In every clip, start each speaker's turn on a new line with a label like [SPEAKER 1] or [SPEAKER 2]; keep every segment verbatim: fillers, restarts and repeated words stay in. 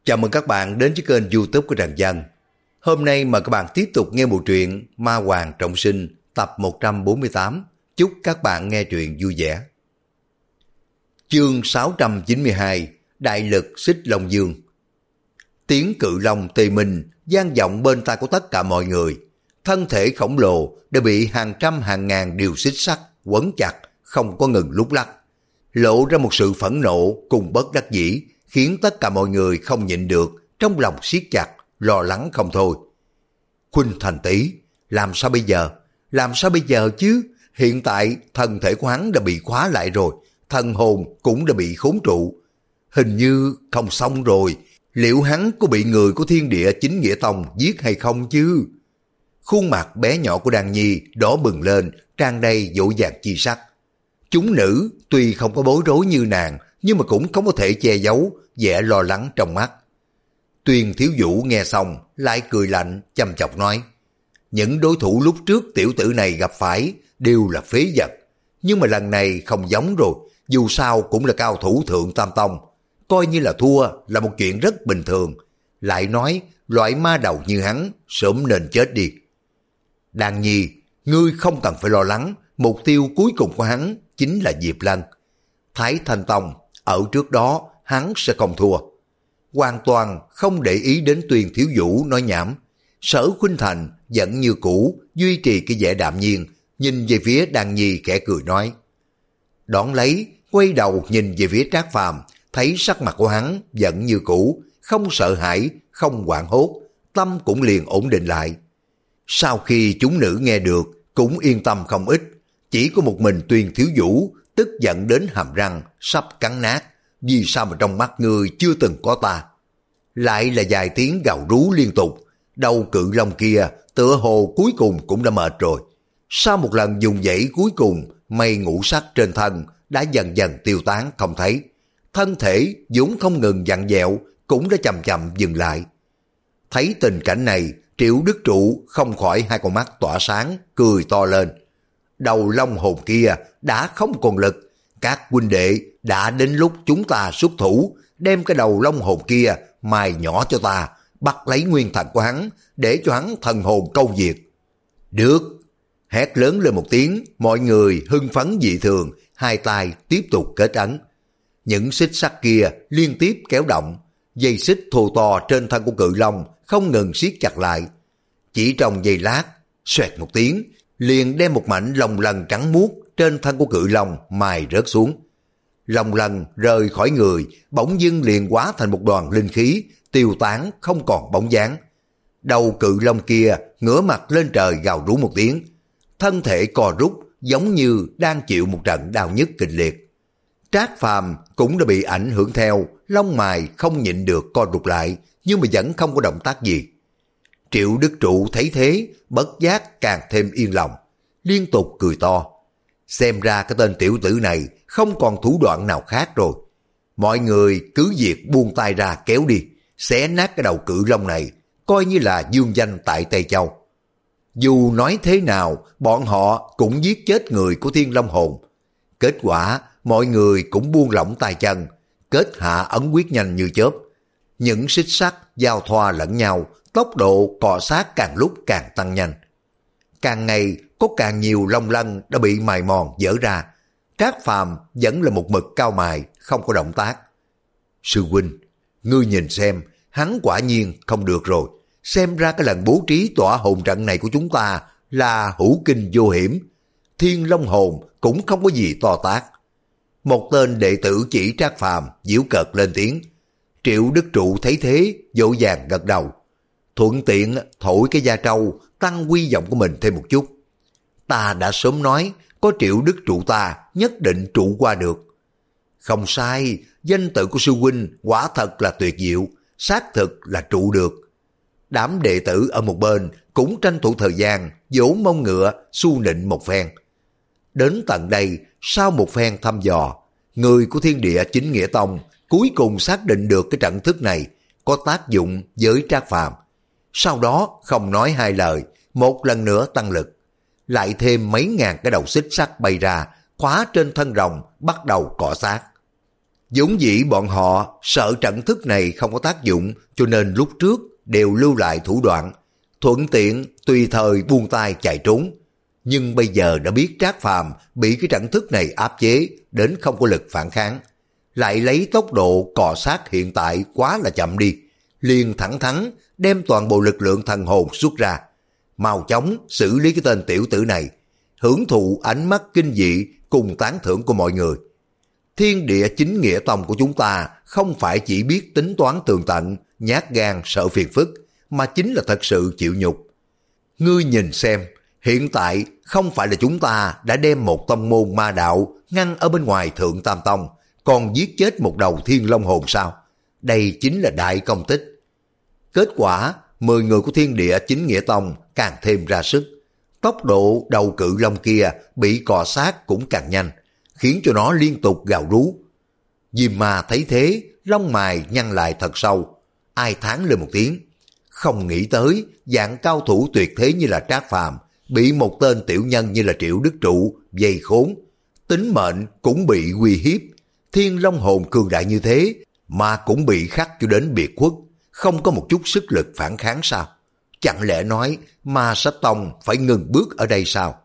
[SPEAKER 1] Chào mừng các bạn đến với kênh YouTube của Trần Dân. Hôm nay mời các bạn tiếp tục nghe bộ truyện Ma Hoàng Trọng Sinh tập một trăm bốn mươi tám. Chúc các bạn nghe truyện vui vẻ. Chương sáu trăm chín mươi hai, Đại lực xích Long Dương. Tiếng cự long tê minh vang vọng bên tai của tất cả mọi người. Thân thể khổng lồ đã bị hàng trăm hàng ngàn điều xích sắt quấn chặt, không có ngừng lúc lắc, lộ ra một sự phẫn nộ cùng bất đắc dĩ, khiến tất cả mọi người không nhịn được, trong lòng siết chặt, lo lắng không thôi. Khuynh Thành tỷ, làm sao bây giờ? Làm sao bây giờ chứ? Hiện tại thân thể của hắn đã bị khóa lại rồi, thần hồn cũng đã bị khốn trụ. Hình như không xong rồi, liệu hắn có bị người của Thiên Địa Chính Nghĩa Tông giết hay không chứ? Khuôn mặt bé nhỏ của Đan Nhi đỏ bừng lên, tràn đầy dỗ dàng chi sắc. Chúng nữ tuy không có bối rối như nàng, nhưng mà cũng không có thể che giấu vẻ lo lắng trong mắt. Tuyền Thiếu Vũ nghe xong lại cười lạnh, chăm chọc nói: những đối thủ lúc trước tiểu tử này gặp phải đều là phế vật, nhưng mà lần này không giống rồi, dù sao cũng là cao thủ thượng tam tông, coi như là thua là một chuyện rất bình thường. Lại nói loại ma đầu như hắn sớm nên chết đi. Đan Nhi, ngươi không cần phải lo lắng, mục tiêu cuối cùng của hắn chính là Diệp Lân. Thái Thanh Tông ở trước đó hắn sẽ không thua. Hoàn toàn không để ý đến Tuyền Thiếu Vũ nói nhảm. Sở Khuynh Thành vẫn như cũ duy trì cái vẻ đạm nhiên, nhìn về phía Đan Nhi khẽ cười nói. Đón lấy quay đầu nhìn về phía Trác Phàm, thấy sắc mặt của hắn vẫn như cũ, không sợ hãi, không hoảng hốt, tâm cũng liền ổn định lại. Sau khi chúng nữ nghe được cũng yên tâm không ít, chỉ có một mình Tuyền Thiếu Vũ tức giận đến hàm răng sắp cắn nát. Vì sao mà trong mắt ngươi chưa từng có ta? Lại là vài tiếng gào rú liên tục. Đầu cự long kia tựa hồ cuối cùng cũng đã mệt rồi. Sau một lần dùng dãy cuối cùng, mây ngũ sắc trên thân đã dần dần tiêu tán không thấy. Thân thể vốn không ngừng vặn vẹo cũng đã chậm chậm dừng lại. Thấy tình cảnh này, Triệu Đức Trụ không khỏi hai con mắt tỏa sáng, cười to lên. Đầu long hồn kia đã không còn lực. Các huynh đệ, đã đến lúc chúng ta xuất thủ, đem cái đầu long hồn kia mài nhỏ cho ta, bắt lấy nguyên thần của hắn, để cho hắn thần hồn câu diệt. Được! Hét lớn lên một tiếng, mọi người hưng phấn dị thường, hai tay tiếp tục kết ấn. Những xích sắt kia liên tiếp kéo động, dây xích thô to trên thân của cự long không ngừng siết chặt lại. Chỉ trong giây lát, xoẹt một tiếng, liền đem một mảnh lông lần trắng muốt trên thân của cự long mài rớt xuống. Lông lần rời khỏi người, bỗng dưng liền hóa thành một đoàn linh khí, tiêu tán không còn bóng dáng. Đầu cự long kia ngửa mặt lên trời gào rú một tiếng, thân thể co rút giống như đang chịu một trận đau nhức kịch liệt. Trác Phàm cũng đã bị ảnh hưởng theo, lông mày không nhịn được co rụt lại, nhưng mà vẫn không có động tác gì. Triệu Đức Trụ thấy thế, bất giác càng thêm yên lòng, liên tục cười to. Xem ra cái tên tiểu tử này không còn thủ đoạn nào khác rồi. Mọi người cứ việc buông tay ra kéo đi, xé nát cái đầu cự long này, coi như là dương danh tại Tây Châu. Dù nói thế nào, bọn họ cũng giết chết người của Thiên Long Hồn. Kết quả, mọi người cũng buông lỏng tay chân, kết hạ ấn quyết nhanh như chớp. Những xích sắt giao thoa lẫn nhau, tốc độ cọ sát càng lúc càng tăng nhanh. Càng ngày có càng nhiều long lân đã bị mài mòn dở ra. Trác Phàm vẫn là một mực cao mài, không có động tác. Sư huynh, ngươi nhìn xem, hắn quả nhiên không được rồi. Xem ra cái lần bố trí tỏa hồn trận này của chúng ta là hữu kinh vô hiểm. Thiên Long Hồn cũng không có gì to tát. Một tên đệ tử chỉ Trác Phàm giễu cợt lên tiếng. Triệu Đức Trụ thấy thế, vội vàng gật đầu. Thuận tiện thổi cái da trâu, tăng quy vọng của mình thêm một chút. Ta đã sớm nói, có Triệu Đức Trụ ta nhất định trụ qua được. Không sai, danh tự của sư huynh quả thật là tuyệt diệu, xác thực là trụ được. Đám đệ tử ở một bên cũng tranh thủ thời gian, vỗ mông ngựa, su nịnh một phen. Đến tận đây, sau một phen thăm dò, người của Thiên Địa Chính Nghĩa Tông cuối cùng xác định được cái trận thức này có tác dụng với Trác Phàm. Sau đó không nói hai lời, một lần nữa tăng lực. Lại thêm mấy ngàn cái đầu xích sắt bay ra, khóa trên thân rồng bắt đầu cọ sát. Vốn dĩ bọn họ sợ trận thức này không có tác dụng, cho nên lúc trước đều lưu lại thủ đoạn, thuận tiện tùy thời buông tay chạy trốn. Nhưng bây giờ đã biết Trác Phàm bị cái trận thức này áp chế đến không có lực phản kháng, lại lấy tốc độ cọ sát hiện tại quá là chậm đi, liền thẳng thắn đem toàn bộ lực lượng thần hồn xuất ra, mau chóng xử lý cái tên tiểu tử này, hưởng thụ ánh mắt kinh dị cùng tán thưởng của mọi người. Thiên Địa Chính Nghĩa Tông của chúng ta không phải chỉ biết tính toán tường tận, nhát gan sợ phiền phức, mà chính là thật sự chịu nhục. Ngươi nhìn xem, hiện tại không phải là chúng ta đã đem một tông môn ma đạo ngăn ở bên ngoài Thượng Tam Tông, còn giết chết một đầu Thiên Long hồn sao? Đây chính là đại công tích. Kết quả, mười người của Thiên Địa Chính Nghĩa Tông càng thêm ra sức. Tốc độ đầu cự long kia bị cọ sát cũng càng nhanh, khiến cho nó liên tục gào rú. Diêm Ma thấy thế, lông mày nhăn lại thật sâu, ai thán lên một tiếng. Không nghĩ tới, dạng cao thủ tuyệt thế như là Trác Phàm bị một tên tiểu nhân như là Triệu Đức Trụ dây khốn, tính mệnh cũng bị uy hiếp. Thiên Long hồn cường đại như thế mà cũng bị khắc cho đến biệt khuất, không có một chút sức lực phản kháng sao? Chẳng lẽ nói Ma Sách Tông phải ngừng bước ở đây sao?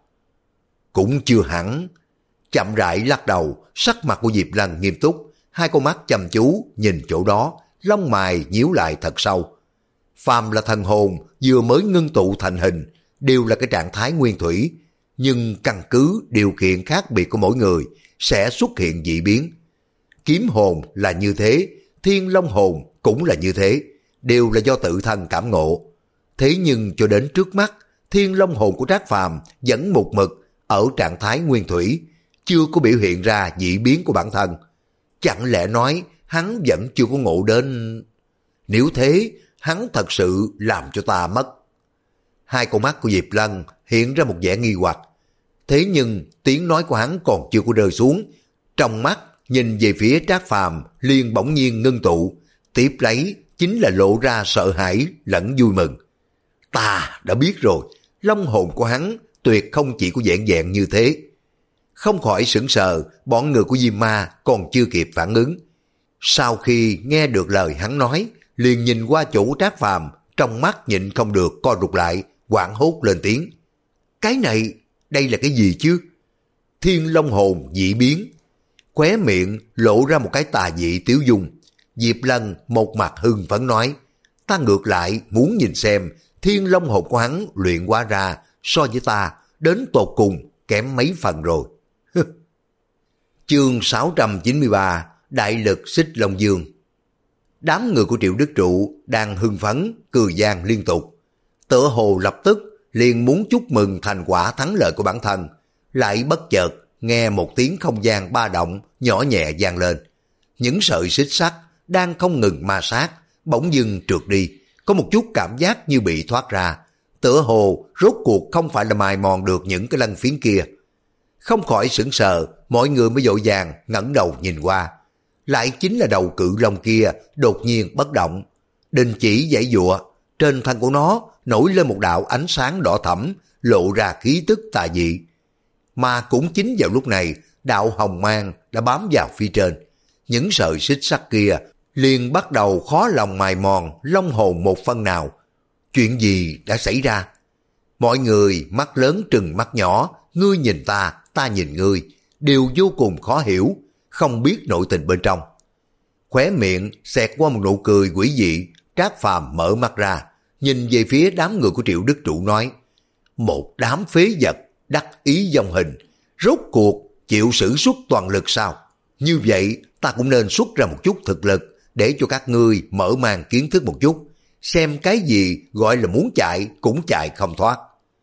[SPEAKER 1] Cũng chưa hẳn. Chậm rãi lắc đầu, sắc mặt của Diệp Lăng nghiêm túc, hai con mắt chăm chú nhìn chỗ đó, lông mày nhíu lại thật sâu. Phàm là thần hồn vừa mới ngưng tụ thành hình, đều là cái trạng thái nguyên thủy, nhưng căn cứ điều kiện khác biệt của mỗi người sẽ xuất hiện dị biến. Kiếm hồn là như thế, Thiên Long hồn cũng là như thế, đều là do tự thân cảm ngộ. Thế nhưng cho đến trước mắt, Thiên Long hồn của Trác Phàm vẫn một mực ở trạng thái nguyên thủy, chưa có biểu hiện ra dị biến của bản thân. Chẳng lẽ nói hắn vẫn chưa có ngộ đến... Nếu thế, hắn thật sự làm cho ta mất. Hai con mắt của Diệp Lăng hiện ra một vẻ nghi hoặc. Thế nhưng tiếng nói của hắn còn chưa có rơi xuống. Trong mắt nhìn về phía Trác Phàm liền bỗng nhiên ngưng tụ, tiếp lấy chính là lộ ra sợ hãi lẫn vui mừng. Ta đã biết rồi, long hồn của hắn tuyệt không chỉ có vẹn vẹn như thế. Không khỏi sững sờ, bọn người của Diêm Ma còn chưa kịp phản ứng. Sau khi nghe được lời hắn nói, liền nhìn qua chỗ Trác Phàm, trong mắt nhịn không được co rụt lại, hoảng hốt lên tiếng. Cái này, đây là cái gì chứ? Thiên Long hồn dị biến. Khóe miệng lộ ra một cái tà dị tiếu dung. Diệp Lân một mặt hưng phấn nói, ta ngược lại muốn nhìn xem Thiên Long hồn của hắn luyện hóa ra so với ta đến tột cùng kém mấy phần rồi. Chương sáu trăm chín mươi ba, Đại lực xích Long Dương. Đám người của Triệu Đức Trụ đang hưng phấn, cười gian liên tục. Tựa hồ lập tức liền muốn chúc mừng thành quả thắng lợi của bản thân, lại bất chợt nghe một tiếng không gian ba động nhỏ nhẹ vang lên. Những sợi xích sắt đang không ngừng ma sát, bỗng dưng trượt đi, có một chút cảm giác như bị thoát ra, tựa hồ rốt cuộc không phải là mài mòn được những cái lân phiến kia. Không khỏi sững sờ, mọi người mới vội vàng ngẩng đầu nhìn qua. Lại chính là đầu cự long kia đột nhiên bất động, đình chỉ giãy giụa, trên thân của nó nổi lên một đạo ánh sáng đỏ thẫm, lộ ra khí tức tà dị. Mà cũng chính vào lúc này, đạo hồng mang đã bám vào phía trên, những sợi xích sắt kia liền bắt đầu khó lòng mài mòn long hồn một phân nào. Chuyện gì đã xảy ra? Mọi người mắt lớn trừng mắt nhỏ, ngươi nhìn ta, ta nhìn ngươi, đều vô cùng khó hiểu, không biết nội tình bên trong. Khóe miệng xẹt qua một nụ cười quỷ dị, Trác Phàm mở mắt ra, nhìn về phía đám người của Triệu Đức Trụ nói, một đám phế vật, đắc ý dòng hình, rốt cuộc chịu sử xuất toàn lực sao? Như vậy ta cũng nên xuất ra một chút thực lực, để cho các ngươi mở mang kiến thức một chút, xem cái gì gọi là muốn chạy cũng chạy không thoát.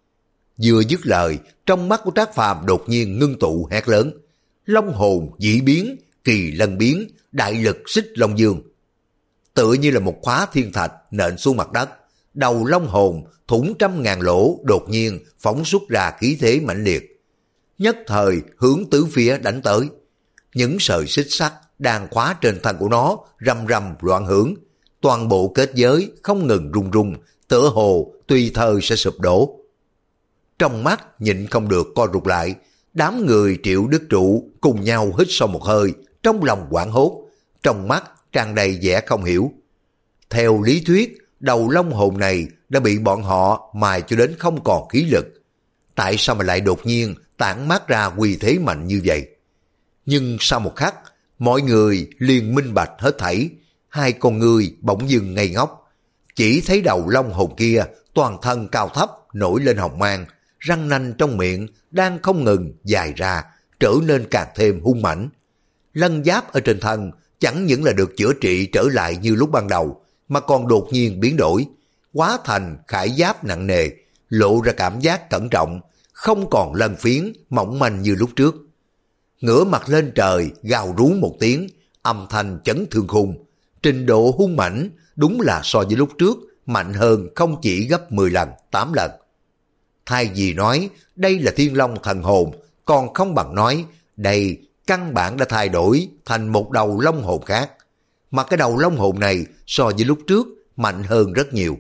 [SPEAKER 1] Vừa dứt lời, trong mắt của Trác Phàm đột nhiên ngưng tụ hét lớn, long hồn dị biến, kỳ lân biến, đại lực xích Long Dương. Tựa như là một khóa thiên thạch nện xuống mặt đất, đầu long hồn thủng trăm ngàn lỗ đột nhiên phóng xuất ra khí thế mãnh liệt, nhất thời hướng tứ phía đánh tới. Những sợi xích sắt đang khóa trên thân của nó rầm rầm loạn hướng, toàn bộ kết giới không ngừng rung rung, tựa hồ tùy thời sẽ sụp đổ. Trong mắt nhịn không được co rụt lại, đám người Triệu Đức Trụ cùng nhau hít sâu một hơi, trong lòng hoảng hốt, trong mắt tràn đầy vẻ không hiểu. Theo lý thuyết, đầu long hồn này đã bị bọn họ mài cho đến không còn khí lực. Tại sao mà lại đột nhiên tản mát ra uy thế mạnh như vậy? Nhưng sau một khắc, mọi người liền minh bạch hết thảy. Hai con người bỗng dưng ngây ngốc. Chỉ thấy đầu long hồn kia toàn thân cao thấp nổi lên hồng mang, răng nanh trong miệng đang không ngừng dài ra, trở nên càng thêm hung mãnh. Lân giáp ở trên thân chẳng những là được chữa trị trở lại như lúc ban đầu, mà còn đột nhiên biến đổi, hóa thành khải giáp nặng nề, lộ ra cảm giác cẩn trọng, không còn lân phiến mỏng manh như lúc trước. Ngửa mặt lên trời gào rú một tiếng, âm thanh chấn thương khung, trình độ hung mãnh đúng là so với lúc trước mạnh hơn không chỉ gấp mười lần, tám lần. Thay vì nói đây là thiên long thần hồn, còn không bằng nói đây căn bản đã thay đổi thành một đầu long hồn khác. Mà cái đầu long hồn này so với lúc trước mạnh hơn rất nhiều.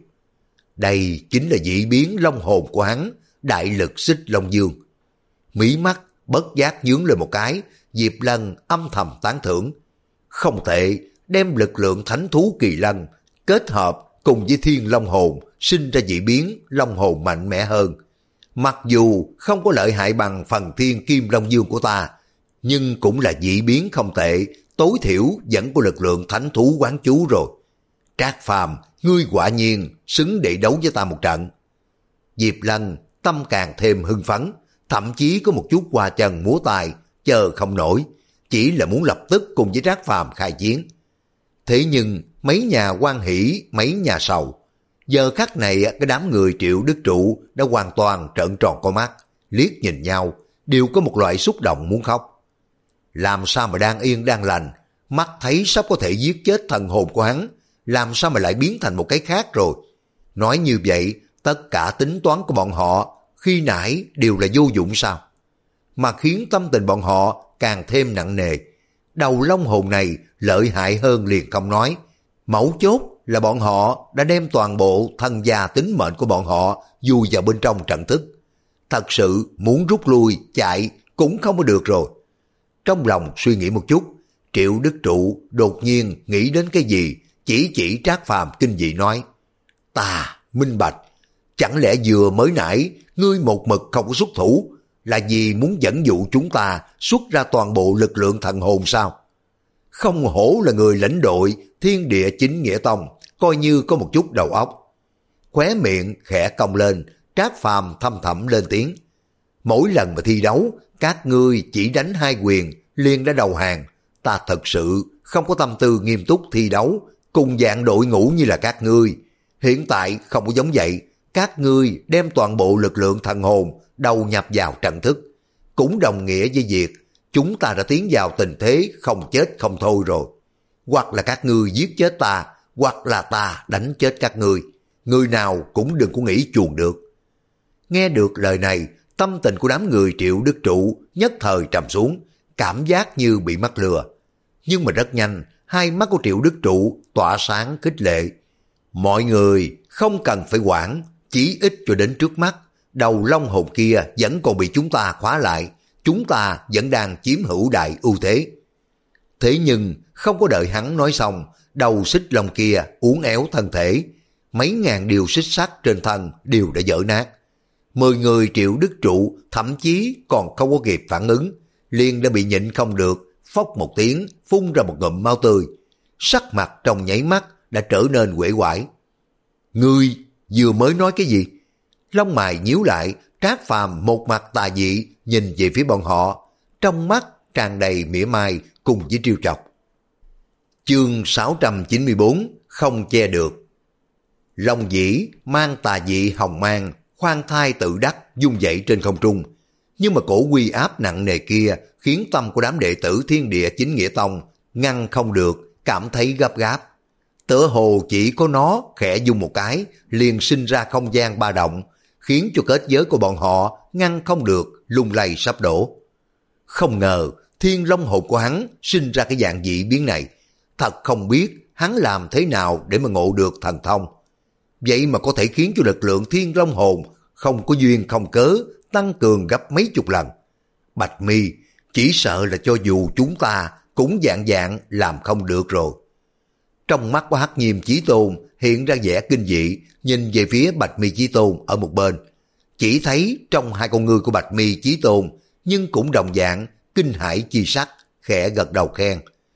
[SPEAKER 1] Đây chính là dị biến long hồn của hắn, đại lực xích long dương. Mí mắt bất giác nhướng lên một cái, Diệp Lân âm thầm tán thưởng. Không tệ, đem lực lượng thánh thú kỳ lân kết hợp cùng với thiên long hồn, sinh ra dị biến long hồn mạnh mẽ hơn. Mặc dù không có lợi hại bằng phần thiên kim long dương của ta, nhưng cũng là dị biến không tệ, tối thiểu vẫn có lực lượng thánh thú quán chú rồi. Trác Phàm, ngươi quả nhiên xứng để đấu với ta một trận. Diệp Lân tâm càng thêm hưng phấn, thậm chí có một chút qua chân múa tài, chờ không nổi, chỉ là muốn lập tức cùng với Trác Phàm khai chiến. Thế nhưng mấy nhà hoan hỷ, mấy nhà sầu. Giờ khắc này cái đám người Triệu Đức Trụ đã hoàn toàn trợn tròn con mắt, liếc nhìn nhau, đều có một loại xúc động muốn khóc. Làm sao mà đang yên đang lành, mắt thấy sắp có thể giết chết thần hồn của hắn, làm sao mà lại biến thành một cái khác rồi. Nói như vậy, tất cả tính toán của bọn họ khi nãy đều là vô dụng sao? Mà khiến tâm tình bọn họ càng thêm nặng nề. Đầu long hồn này lợi hại hơn liền không nói. Mấu chốt là bọn họ đã đem toàn bộ thân gia tính mệnh của bọn họ vùi vào bên trong trận thức. Thật sự muốn rút lui, chạy cũng không có được rồi. Trong lòng suy nghĩ một chút, Triệu Đức Trụ đột nhiên nghĩ đến cái gì, chỉ chỉ Trác Phàm kinh dị nói: Ta minh bạch, chẳng lẽ vừa mới nãy ngươi một mực không có xuất thủ, là vì muốn dẫn dụ chúng ta xuất ra toàn bộ lực lượng thần hồn sao? Không hổ là người lãnh đội Thiên Địa Chính Nghĩa Tông, coi như có một chút đầu óc. Khóe miệng khẽ cong lên, Trác Phàm thâm thẳm lên tiếng: Mỗi lần mà thi đấu, các ngươi chỉ đánh hai quyền liền đã đầu hàng. Ta thật sự không có tâm tư nghiêm túc thi đấu cùng dạng đội ngũ như là các ngươi. Hiện tại không có giống vậy, các ngươi đem toàn bộ lực lượng thần hồn đầu nhập vào trận thức, cũng đồng nghĩa với việc chúng ta đã tiến vào tình thế không chết không thôi rồi. Hoặc là các ngươi giết chết ta, hoặc là ta đánh chết các ngươi. Người nào cũng đừng có nghĩ chuồn được. Nghe được lời này, tâm tình của đám người Triệu Đức Trụ nhất thời trầm xuống, cảm giác như bị mắc lừa. Nhưng mà rất nhanh, hai mắt của Triệu Đức Trụ tỏa sáng khích lệ. Mọi người không cần phải quản, chỉ ít cho đến trước mắt, đầu long hồn kia vẫn còn bị chúng ta khóa lại, chúng ta vẫn đang chiếm hữu đại ưu thế. Thế nhưng không có đợi hắn nói xong, đầu xích long kia uốn éo thân thể, mấy ngàn điều xích sắt trên thân đều đã vỡ nát. Mười người Triệu Đức Trụ thậm chí còn không có kịp phản ứng, liền đã bị nhịn không được, phốc một tiếng phun ra một ngụm máu tươi, sắc mặt trong nháy mắt đã trở nên uể oải. Ngươi vừa mới nói cái gì? Lông mày nhíu lại, Trác Phàm một mặt tà dị nhìn về phía bọn họ, trong mắt tràn đầy mỉa mai cùng với trêu chọc. Chương sáu trăm chín mươi bốn, không che được. Long dĩ mang tà dị hồng mang, khoan thai tự đắc dung dậy trên không trung, nhưng mà cổ uy áp nặng nề kia khiến tâm của đám đệ tử Thiên Địa Chính Nghĩa Tông ngăn không được, cảm thấy gấp gáp. Tựa hồ chỉ có nó khẽ dung một cái liền sinh ra không gian ba động, khiến cho kết giới của bọn họ ngăn không được, lung lay sắp đổ. Không ngờ thiên long hồn của hắn sinh ra cái dạng dị biến này, thật không biết hắn làm thế nào để mà ngộ được thần thông. Vậy mà có thể khiến cho lực lượng thiên long hồn không có duyên không cớ tăng cường gấp mấy chục lần. Bạch Mi, chỉ sợ là cho dù chúng ta cũng dạng dạng làm không được rồi. Trong mắt của Hắc Nhiêm Chí Tôn hiện ra vẻ kinh dị, nhìn về phía Bạch Mi Chí Tôn ở một bên. Chỉ thấy trong hai con ngươi của Bạch Mi Chí Tôn, nhưng cũng đồng dạng kinh hãi chi sắc, khẽ gật đầu khen.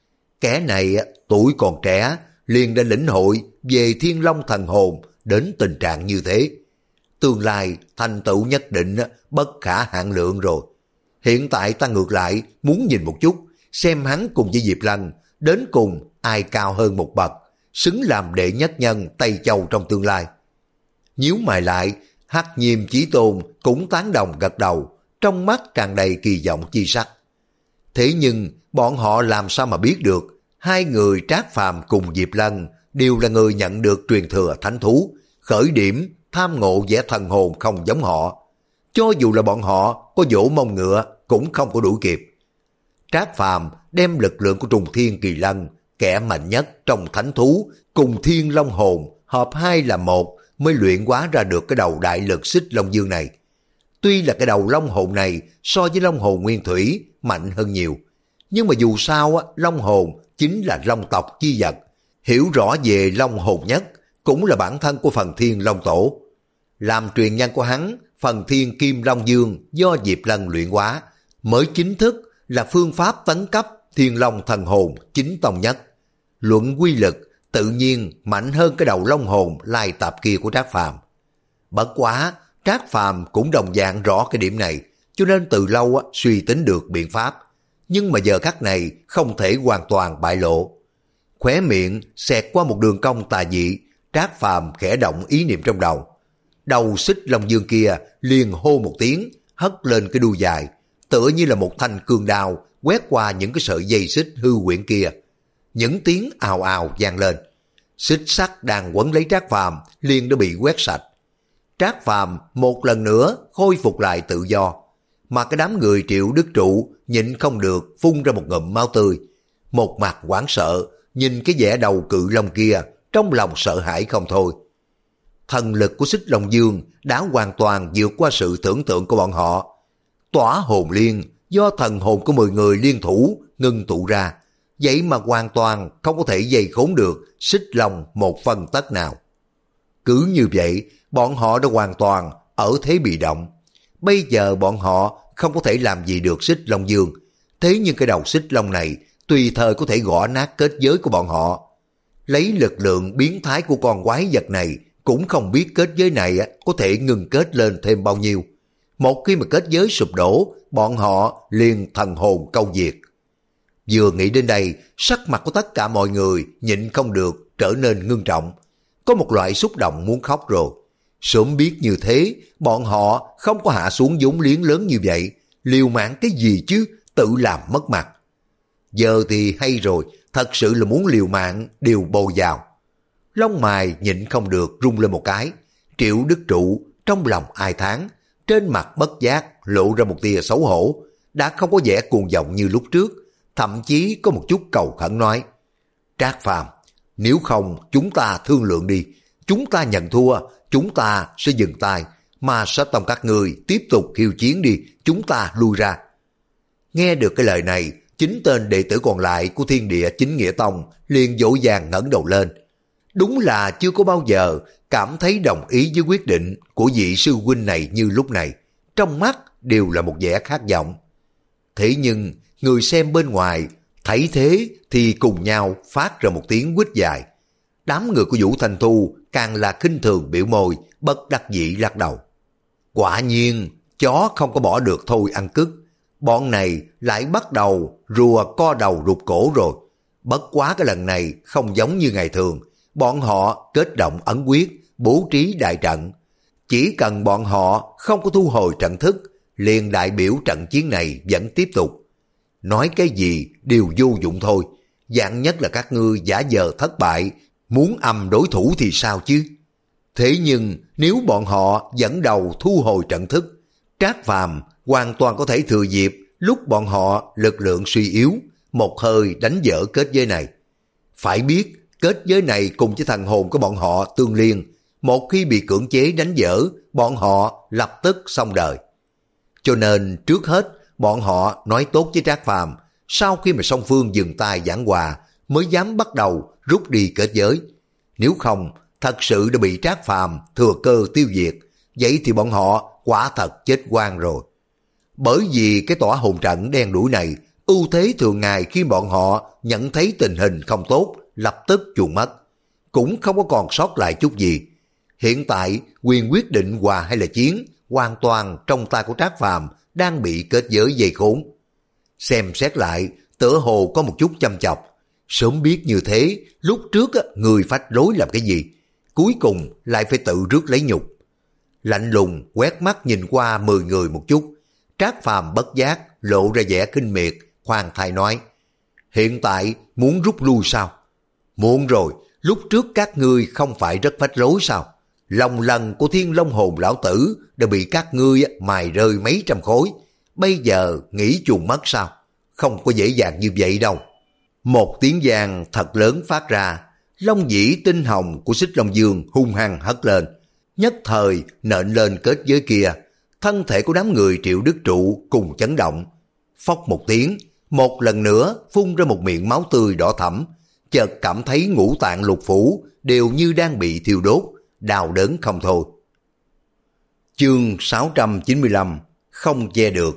[SPEAKER 1] Kẻ này tuổi còn trẻ, liền đã lĩnh hội về Thiên Long thần hồn đến tình trạng như thế. Tương lai thành tựu nhất định bất khả hạn lượng rồi. Hiện tại ta ngược lại muốn nhìn một chút, xem hắn cùng với Diệp Lăng đến cùng ai cao hơn một bậc, xứng làm đệ nhất nhân Tây Châu trong tương lai. Nhíu mày lại, Hắc Nhiêm Chí Tôn cũng tán đồng gật đầu, trong mắt tràn đầy kỳ vọng chi sắc. Thế nhưng bọn họ làm sao mà biết được hai người Trác Phàm cùng Diệp Lăng đều là người nhận được truyền thừa thánh thú, khởi điểm tham ngộ vẻ thần hồn không giống họ. Cho dù là bọn họ có vỗ mông ngựa cũng không có đuổi kịp. Trác Phàm đem lực lượng của Trùng Thiên Kỳ Lân, kẻ mạnh nhất trong thánh thú, cùng Thiên Long hồn hợp hai là một mới luyện hóa ra được cái đầu đại lực Xích Long Dương này. Tuy là cái đầu Long hồn này so với Long hồn nguyên thủy mạnh hơn nhiều, nhưng mà dù sao á, Long hồn chính là Long tộc chi vật, hiểu rõ về Long hồn nhất cũng là bản thân của phần Thiên Long Tổ. Làm truyền nhân của hắn, phần Thiên Kim Long Dương do Diệp Lân luyện hóa, mới chính thức là phương pháp tấn cấp Thiên Long thần hồn chính tông nhất. Luận quy lực tự nhiên mạnh hơn cái đầu Long hồn lai tạp kia của Trác Phàm. Bất quá, Trác Phàm cũng đồng dạng rõ cái điểm này, cho nên từ lâu á, suy tính được biện pháp. Nhưng mà giờ khắc này không thể hoàn toàn bại lộ. Khóe miệng xẹt qua một đường cong tà dị, Trác Phàm khẽ động ý niệm trong đầu. Đầu Xích Long Dương kia liền hô một tiếng, hất lên cái đuôi dài, tựa như là một thanh cương đao quét qua những cái sợi dây xích hư quyển kia. Những tiếng ào ào vang lên, xích sắt đang quấn lấy Trác Phàm liền đã bị quét sạch. Trác Phàm một lần nữa khôi phục lại tự do, mà cái đám người Triệu Đức Trụ nhịn không được phun ra một ngụm máu tươi, một mặt hoảng sợ nhìn cái vẻ đầu cự long kia, trong lòng sợ hãi không thôi. Thần lực của Xích Long Dương đã hoàn toàn vượt qua sự tưởng tượng của bọn họ. Tỏa hồn liên do thần hồn của mười người liên thủ ngưng tụ ra, vậy mà hoàn toàn không có thể dây khốn được Xích Long một phân tấc nào. Cứ như vậy, bọn họ đã hoàn toàn ở thế bị động. Bây giờ bọn họ không có thể làm gì được Xích Long Dương, thế nhưng cái đầu Xích Long này tùy thời có thể gõ nát kết giới của bọn họ. Lấy lực lượng biến thái của con quái vật này, cũng không biết kết giới này có thể ngừng kết lên thêm bao nhiêu. Một khi mà kết giới sụp đổ, bọn họ liền thần hồn câu diệt. Vừa nghĩ đến đây, sắc mặt của tất cả mọi người nhịn không được trở nên ngưng trọng. Có một loại xúc động muốn khóc rồi. Sớm biết như thế, bọn họ không có hạ xuống vốn liếng lớn như vậy. Liều mạng cái gì chứ, tự làm mất mặt. Giờ thì hay rồi, thật sự là muốn liều mạng đều bồ vào. Lông mày nhịn không được rung lên một cái. Triệu Đức Trụ trong lòng ai thán, trên mặt bất giác lộ ra một tia xấu hổ, đã không có vẻ cuồng vọng như lúc trước, thậm chí có một chút cầu khẩn nói: Trác Phàm, nếu không chúng ta thương lượng đi, chúng ta nhận thua, chúng ta sẽ dừng tay, mà Sát Tông các người tiếp tục khiêu chiến đi, chúng ta lui ra. Nghe được cái lời này, chính tên đệ tử còn lại của Thiên Địa Chính Nghĩa Tông liền dỗ dàng ngẩng đầu lên. Đúng là chưa có bao giờ cảm thấy đồng ý với quyết định của vị sư huynh này như lúc này, trong mắt đều là một vẻ khát vọng. Thế nhưng người xem bên ngoài thấy thế thì cùng nhau phát ra một tiếng quýt dài. Đám người của Vũ Thanh Thu càng là khinh thường biểu môi, bất đắc dĩ lắc đầu. Quả nhiên chó không có bỏ được thôi ăn cứt, bọn này lại bắt đầu rùa co đầu rụt cổ rồi. Bất quá cái lần này không giống như ngày thường, bọn họ kết động ấn quyết, bố trí đại trận. Chỉ cần bọn họ không có thu hồi trận thức, liền đại biểu trận chiến này vẫn tiếp tục. Nói cái gì đều vô dụng thôi, dạng nhất là các ngươi giả vờ thất bại, muốn âm đối thủ thì sao chứ? Thế nhưng nếu bọn họ dẫn đầu thu hồi trận thức, Trác Phàm hoàn toàn có thể thừa dịp lúc bọn họ lực lượng suy yếu, một hơi đánh vỡ kết giới này. Phải biết kết giới này cùng với thần hồn của bọn họ tương liên, một khi bị cưỡng chế đánh vỡ, bọn họ lập tức xong đời. Cho nên trước hết bọn họ nói tốt với Trác Phàm, Sau khi mà song phương dừng tay giảng hòa mới dám bắt đầu rút đi kết giới. Nếu không, thật sự đã bị Trác Phàm thừa cơ tiêu diệt, vậy thì bọn họ quả thật chết oan rồi. Bởi vì cái tỏa hồn trận đen đuổi này, ưu thế thường ngày khi bọn họ nhận thấy tình hình không tốt, lập tức chuồn mất, cũng không có còn sót lại chút gì. Hiện tại, quyền quyết định hòa hay là chiến, hoàn toàn trong tay của Trác Phàm đang bị kết giới dây khốn. Xem xét lại, tựa hồ có một chút chăm chọc. Sớm biết như thế, lúc trước người phách lối làm cái gì, cuối cùng lại phải tự rước lấy nhục. Lạnh lùng quét mắt nhìn qua mười người một chút, Trác Phàm bất giác lộ ra vẻ kinh miệt, khoan thai nói: hiện tại muốn rút lui sao? Muộn rồi, lúc trước các ngươi không phải rất phách lối sao? Lòng lần của Thiên Long Hồn lão tử đã bị các ngươi mài rơi mấy trăm khối, bây giờ nghĩ chuồn mất sao? Không có dễ dàng như vậy đâu. Một tiếng vang thật lớn phát ra, long dĩ tinh hồng của Xích Long Dương hung hăng hất lên, nhất thời nện lên kết giới kia. Thân thể của đám người Triệu Đức Trụ cùng chấn động. Phốc một tiếng, một lần nữa phun ra một miệng máu tươi đỏ thẫm, chợt cảm thấy ngũ tạng lục phủ đều như đang bị thiêu đốt, đau đớn không thôi. Chương sáu trăm chín mươi lăm, không che được.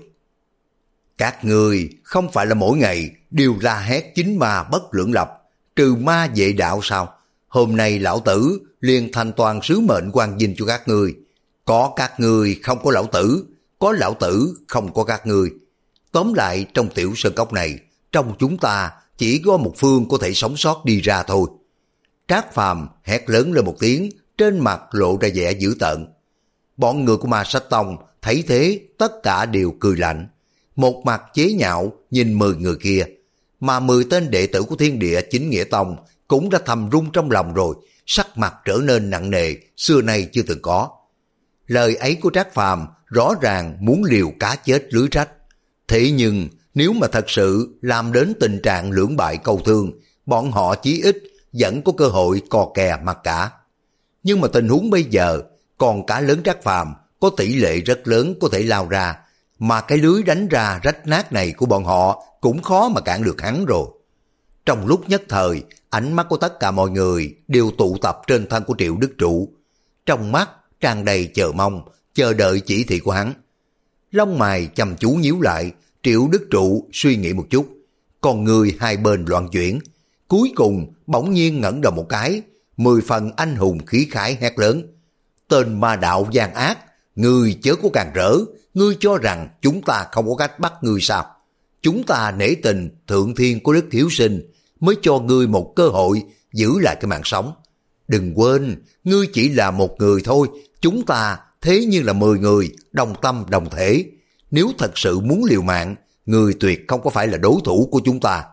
[SPEAKER 1] Các ngươi không phải là mỗi ngày đều la hét chính ma bất lưỡng lập, trừ ma vệ đạo sao? Hôm nay lão tử liền thành toàn sứ mệnh quan vinh cho các ngươi. Có các ngươi không có lão tử, có lão tử không có các ngươi. Tóm lại trong tiểu sơn cốc này, trong chúng ta chỉ có một phương có thể sống sót đi ra thôi. Trác Phàm hét lớn lên một tiếng, trên mặt lộ ra vẻ dữ tợn. Bọn người của Ma Sách Tông thấy thế tất cả đều cười lạnh, một mặt chế nhạo nhìn mười người kia, mà mười tên đệ tử của Thiên Địa Chính Nghĩa Tông cũng đã thầm run trong lòng rồi, sắc mặt trở nên nặng nề, xưa nay chưa từng có. Lời ấy của Trác Phàm rõ ràng muốn liều cá chết lưới rách. Thế nhưng nếu mà thật sự làm đến tình trạng lưỡng bại câu thương, bọn họ chí ít vẫn có cơ hội cò kè mặt cả. Nhưng mà tình huống bây giờ, còn cá lớn Trác Phàm có tỷ lệ rất lớn có thể lao ra, mà cái lưới đánh ra rách nát này của bọn họ cũng khó mà cản được hắn rồi. Trong lúc nhất thời, ánh mắt của tất cả mọi người đều tụ tập trên thân của Triệu Đức Trụ. Trong mắt tràn đầy chờ mong, chờ đợi chỉ thị của hắn. Lông mày chăm chú nhíu lại, Triệu Đức Trụ suy nghĩ một chút, con người hai bên loạn chuyển, cuối cùng bỗng nhiên ngẩng đầu một cái, mười phần anh hùng khí khái hét lớn: tên ma đạo gian ác, ngươi chớ có càng rỡ, ngươi cho rằng chúng ta không có cách bắt ngươi sao? Chúng ta nể tình thượng thiên của đức hiếu sinh, mới cho ngươi một cơ hội giữ lại cái mạng sống. Đừng quên, ngươi chỉ là một người thôi, chúng ta thế nhưng là mười người, đồng tâm đồng thể. Nếu thật sự muốn liều mạng, ngươi tuyệt không có phải là đối thủ của chúng ta.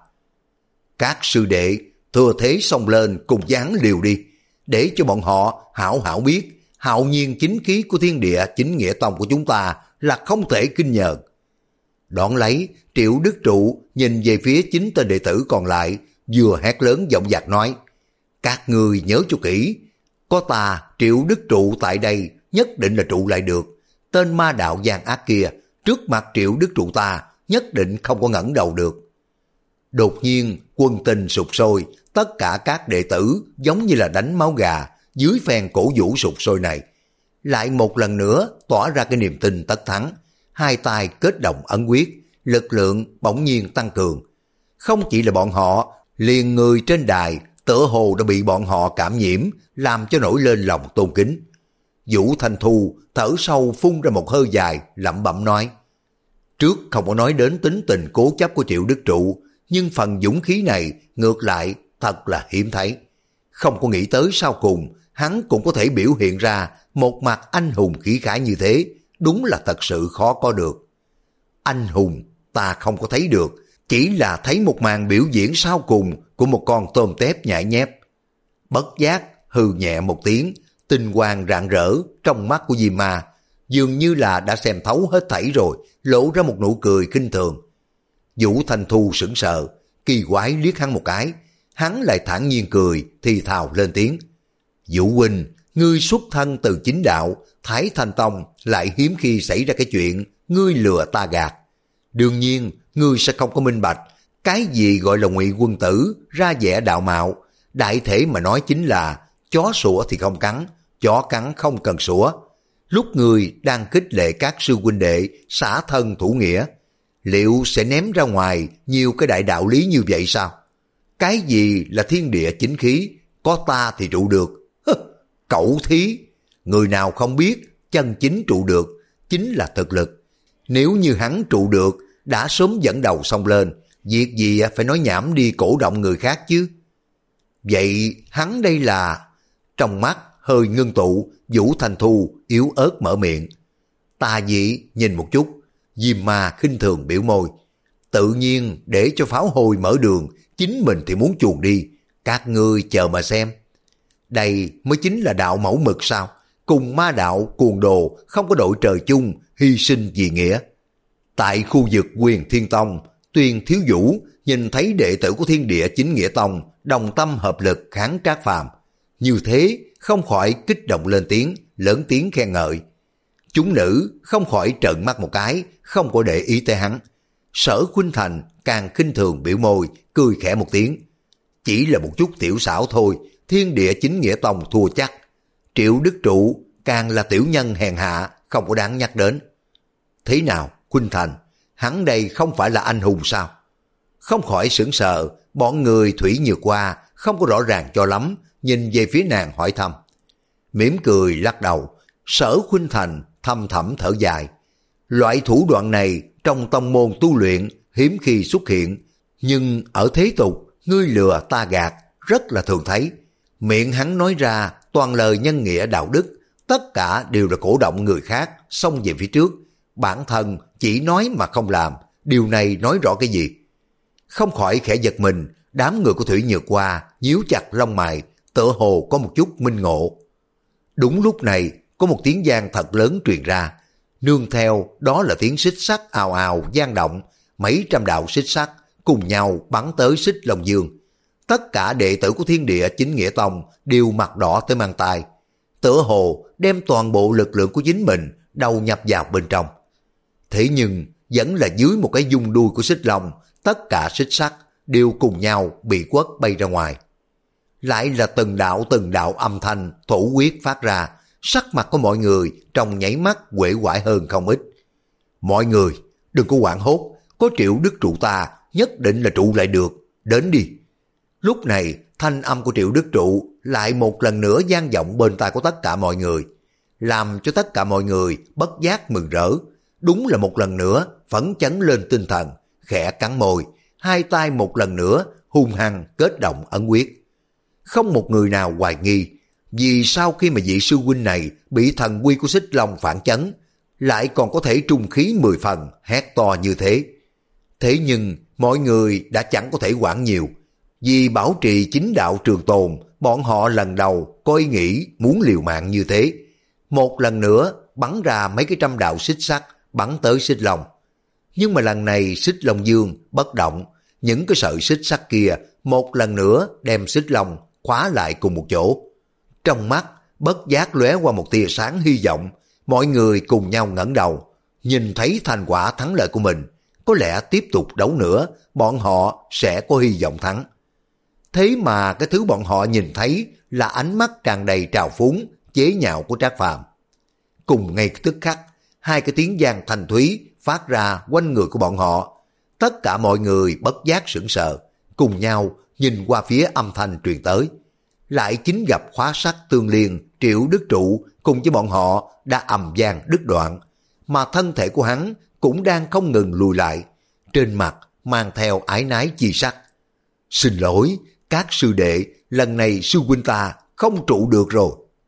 [SPEAKER 1] Các sư đệ thừa thế xông lên cùng dáng liều đi, để cho bọn họ hảo hảo biết hạo nhiên chính khí của Thiên Địa Chính Nghĩa Tông của chúng ta là không thể kinh nhờn. Đón lấy, Triệu Đức Trụ nhìn về phía chính tên đệ tử còn lại, vừa hét lớn giọng dạc nói: các người nhớ cho kỹ, có ta Triệu Đức Trụ tại đây nhất định là trụ lại được. Tên ma đạo gian ác kia trước mặt Triệu Đức Trụ ta nhất định không có ngẩng đầu được. Đột nhiên quân tình sụp sôi, tất cả các đệ tử giống như là đánh máu gà dưới phen cổ vũ sụp sôi này, lại một lần nữa tỏa ra cái niềm tin tất thắng. Hai tay kết động ấn quyết, lực lượng bỗng nhiên tăng cường. Không chỉ là bọn họ, liền người trên đài tựa hồ đã bị bọn họ cảm nhiễm, làm cho nổi lên lòng tôn kính. Vũ Thanh Thu thở sâu phun ra một hơi dài, lẩm bẩm nói: trước không có nói đến tính tình cố chấp của Triệu Đức Trụ, nhưng phần dũng khí này ngược lại thật là hiếm thấy. Không có nghĩ tới sau cùng hắn cũng có thể biểu hiện ra một mặt anh hùng khí khái như thế, đúng là thật sự khó có được. Anh hùng ta không có thấy được, chỉ là thấy một màn biểu diễn sau cùng của một con tôm tép nhảy nhép. Bất giác hừ nhẹ một tiếng, tinh quang rạng rỡ trong mắt của Diêm Ma, dường như là đã xem thấu hết thảy rồi, lộ ra một nụ cười khinh thường. Vũ Thanh Thu sững sờ, kỳ quái liếc hắn một cái, hắn lại thản nhiên cười, thì thào lên tiếng: Vũ huynh, ngươi xuất thân từ chính đạo, Thái Thanh Tông lại hiếm khi xảy ra cái chuyện ngươi lừa ta gạt. Đương nhiên, ngươi sẽ không có minh bạch Cái gì gọi là ngụy quân tử, ra vẻ đạo mạo, đại thể mà nói chính là chó sủa thì không cắn, chó cắn không cần sủa. Lúc người đang khích lệ các sư huynh đệ xả thân thủ nghĩa, liệu sẽ ném ra ngoài nhiều cái đại đạo lý như vậy sao? Cái gì là thiên địa chính khí, có ta thì trụ được. Hứ, cẩu thí, người nào không biết chân chính trụ được chính là thực lực. Nếu như hắn trụ được, đã sớm dẫn đầu xông lên, việc gì phải nói nhảm đi cổ động người khác chứ. Vậy hắn đây là... Trong mắt hơi ngưng tụ, Vũ Thanh Thu yếu ớt mở miệng. Tà dị nhìn một chút, Diêm Ma khinh thường biểu môi. Tự nhiên để cho pháo hôi mở đường, chính mình thì muốn chuồn đi, các ngươi chờ mà xem. Đây mới chính là đạo mẫu mực sao? Cùng ma đạo cuồng đồ không có đội trời chung, hy sinh vì nghĩa. Tại khu vực Quyền Thiên Tông, Tuyên Thiếu Vũ nhìn thấy đệ tử của Thiên Địa Chính Nghĩa Tông đồng tâm hợp lực kháng Trác Phàm, như thế không khỏi kích động lên tiếng, lớn tiếng khen ngợi. Chúng nữ không khỏi trợn mắt một cái, không có để ý tới hắn. Sở Khuynh Thành càng khinh thường biểu môi, cười khẽ một tiếng. Chỉ là một chút tiểu xảo thôi, Thiên Địa Chính Nghĩa Tông thua chắc. Triệu Đức Trụ càng là tiểu nhân hèn hạ, không có đáng nhắc đến. Thế nào, Khuynh Thành, hắn đây không phải là anh hùng sao? Không khỏi sững sờ, bọn người Thủy Nhược Hoa không có rõ ràng cho lắm, nhìn về phía nàng hỏi thăm. Mỉm cười lắc đầu, Sở Khuynh Thành thầm thẳm thở dài. Loại thủ đoạn này trong tông môn tu luyện hiếm khi xuất hiện, nhưng ở thế tục, ngươi lừa ta gạt, rất là thường thấy. Miệng hắn nói ra toàn lời nhân nghĩa đạo đức, tất cả đều là cổ động người khác xông về phía trước. Bản thân chỉ nói mà không làm, điều này nói rõ cái gì? Không khỏi khẽ giật mình, đám người của Thủy Nhược Hoa nhíu chặt lông mày, tựa hồ có một chút minh ngộ. Đúng lúc này, có một tiếng vang thật lớn truyền ra, nương theo đó là tiếng xích sắt ào ào vang động, mấy trăm đạo xích sắt cùng nhau bắn tới Xích Long Dương. Tất cả đệ tử của Thiên Địa Chính Nghĩa Tông đều mặt đỏ tới mang tai, tựa hồ đem toàn bộ lực lượng của chính mình đầu nhập vào bên trong. Thế nhưng vẫn là dưới một cái dung đuôi của xích long, tất cả xích sắt đều cùng nhau bị quất bay ra ngoài. Lại là từng đạo từng đạo âm thanh thủ quyết phát ra, sắc mặt của mọi người trong nháy mắt uể oải hơn không ít. Mọi người đừng có hoảng hốt, có Triệu Đức Trụ ta nhất định là trụ lại được, đến đi. Lúc này thanh âm của Triệu Đức Trụ lại một lần nữa vang vọng bên tai của tất cả mọi người, làm cho tất cả mọi người bất giác mừng rỡ. Đúng là một lần nữa phấn chấn lên tinh thần, khẽ cắn môi, hai tay một lần nữa hung hăng kết động ấn quyết. Không một người nào hoài nghi, vì sau khi mà vị sư huynh này bị thần quy của Xích Long phản chấn, lại còn có thể trung khí mười phần, hét to như thế. Thế nhưng mọi người đã chẳng có thể quản nhiều, vì bảo trì chính đạo trường tồn, bọn họ lần đầu có ý nghĩ muốn liều mạng như thế. Một lần nữa bắn ra mấy cái trăm đạo xích sắt bắn tới Xích Long. Nhưng mà lần này Xích Long Dương bất động, những cái sợi xích sắt kia một lần nữa đem Xích Long khóa lại cùng một chỗ. Trong mắt bất giác lóe qua một tia sáng hy vọng, mọi người cùng nhau ngẩng đầu, nhìn thấy thành quả thắng lợi của mình. Có lẽ tiếp tục đấu nữa, bọn họ sẽ có hy vọng thắng. Thế mà cái thứ bọn họ nhìn thấy là ánh mắt tràn đầy trào phúng, chế nhạo của Trác Phàm. Cùng ngay tức khắc, hai cái tiếng vang thanh thúy phát ra quanh người của bọn họ. Tất cả mọi người bất giác sững sờ, cùng nhau nhìn qua phía âm thanh truyền tới. Lại chính gặp khóa sắt tương liên Triệu Đức Trụ cùng với bọn họ đã ầm vang đứt đoạn, mà thân thể của hắn cũng đang không ngừng lùi lại, trên mặt mang theo ái nái chi sắc. Xin lỗi, các sư đệ, lần này sư huynh ta không trụ được rồi.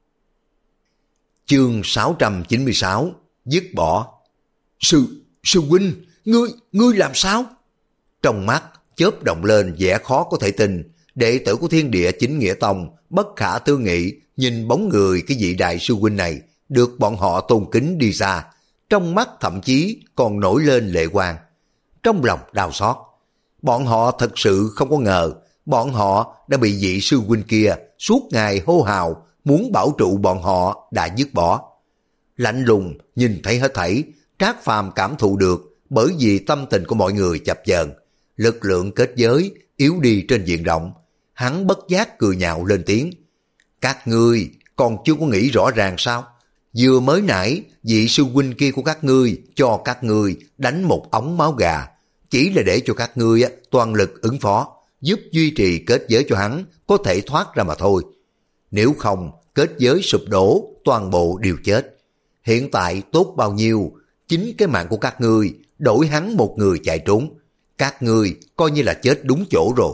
[SPEAKER 1] Chương sáu trăm chín mươi sáu, dứt bỏ. Sư, sư huynh, ngươi, ngươi làm sao? Trong mắt chớp động lên vẻ khó có thể tin, đệ tử của Thiên Địa Chính Nghĩa Tông bất khả tư nghị nhìn bóng người cái vị đại sư huynh này được bọn họ tôn kính đi xa, trong mắt thậm chí còn nổi lên lệ quang. Trong lòng đau xót, bọn họ thật sự không có ngờ bọn họ đã bị vị sư huynh kia suốt ngày hô hào muốn bảo trụ bọn họ đã dứt bỏ. Lạnh lùng nhìn thấy hết thảy, Trác Phàm cảm thụ được bởi vì tâm tình của mọi người chập chờn, lực lượng kết giới yếu đi trên diện rộng. Hắn bất giác cười nhạo lên tiếng. Các ngươi còn chưa có nghĩ rõ ràng sao? Vừa mới nãy, vị sư huynh kia của các ngươi cho các ngươi đánh một ống máu gà, chỉ là để cho các ngươi toàn lực ứng phó, giúp duy trì kết giới cho hắn có thể thoát ra mà thôi. Nếu không, kết giới sụp đổ, toàn bộ đều chết. Hiện tại tốt bao nhiêu, chính cái mạng của các ngươi đổi hắn một người chạy trốn. Các ngươi coi như là chết đúng chỗ rồi.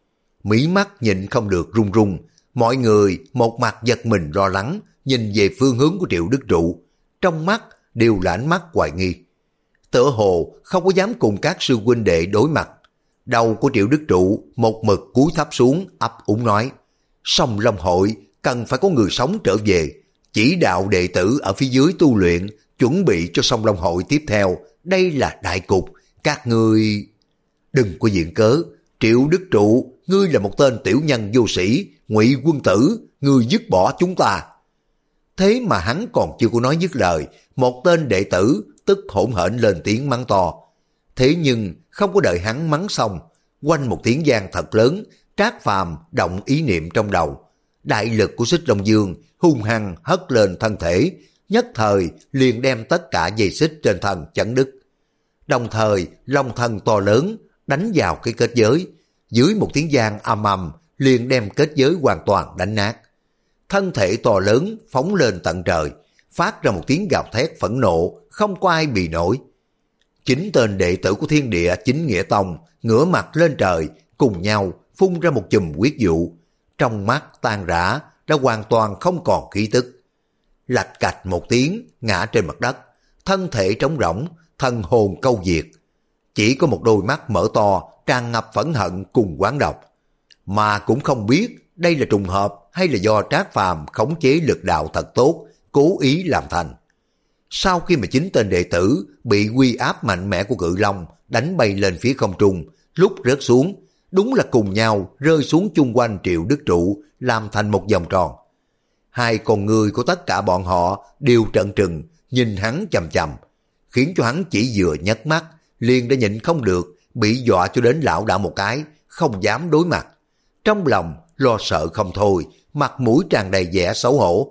[SPEAKER 1] Mí mắt nhìn không được run run, mọi người một mặt giật mình lo lắng, nhìn về phương hướng của Triệu Đức Trụ, trong mắt đều là ánh mắt hoài nghi. Tựa hồ không có dám cùng các sư huynh đệ đối mặt. Đầu của Triệu Đức Trụ một mực cúi thấp xuống, ấp úng nói, Sông Long hội cần phải có người sống trở về, chỉ đạo đệ tử ở phía dưới tu luyện, chuẩn bị cho Sông Long hội tiếp theo. Đây là đại cục, các ngươi đừng có viện cớ. Triệu Đức Trụ, ngươi là một tên tiểu nhân vô sĩ, Ngụy quân tử, ngươi dứt bỏ chúng ta. Thế mà hắn còn chưa có nói dứt lời, một tên đệ tử tức hỗn hển lên tiếng mắng to. Thế nhưng không có đợi hắn mắng xong, quanh một tiếng vang thật lớn, Trác Phàm động ý niệm trong đầu. Đại lực của Xích Long Dương hung hăng hất lên thân thể, nhất thời liền đem tất cả dây xích trên thân chấn đứt. Đồng thời long thân to lớn đánh vào cái kết giới, dưới một tiếng vang ầm ầm liền đem kết giới hoàn toàn đánh nát. Thân thể to lớn phóng lên tận trời, phát ra một tiếng gào thét phẫn nộ, không có ai bì nổi. Chính tên đệ tử của Thiên Địa Chính Nghĩa Tông ngửa mặt lên trời, cùng nhau phun ra một chùm huyết vụ, trong mắt tan rã, đã hoàn toàn không còn khí tức. Lạch cạch một tiếng ngã trên mặt đất, thân thể trống rỗng, thân hồn câu diệt. Chỉ có một đôi mắt mở to, tràn ngập phẫn hận cùng oán độc. Mà cũng không biết đây là trùng hợp hay là do Trác Phàm khống chế lực đạo thật tốt, cố ý làm thành. Sau khi mà chính tên đệ tử bị uy áp mạnh mẽ của Cự Long đánh bay lên phía không trung, lúc rớt xuống, đúng là cùng nhau rơi xuống chung quanh Triệu Đức Trụ, làm thành một vòng tròn. Hai con người của tất cả bọn họ đều trợn trừng, nhìn hắn chằm chằm, khiến cho hắn chỉ vừa nhấc mắt, liền đã nhịn không được, bị dọa cho đến lão đảo một cái, không dám đối mặt. Trong lòng lo sợ không thôi, mặt mũi tràn đầy vẻ xấu hổ.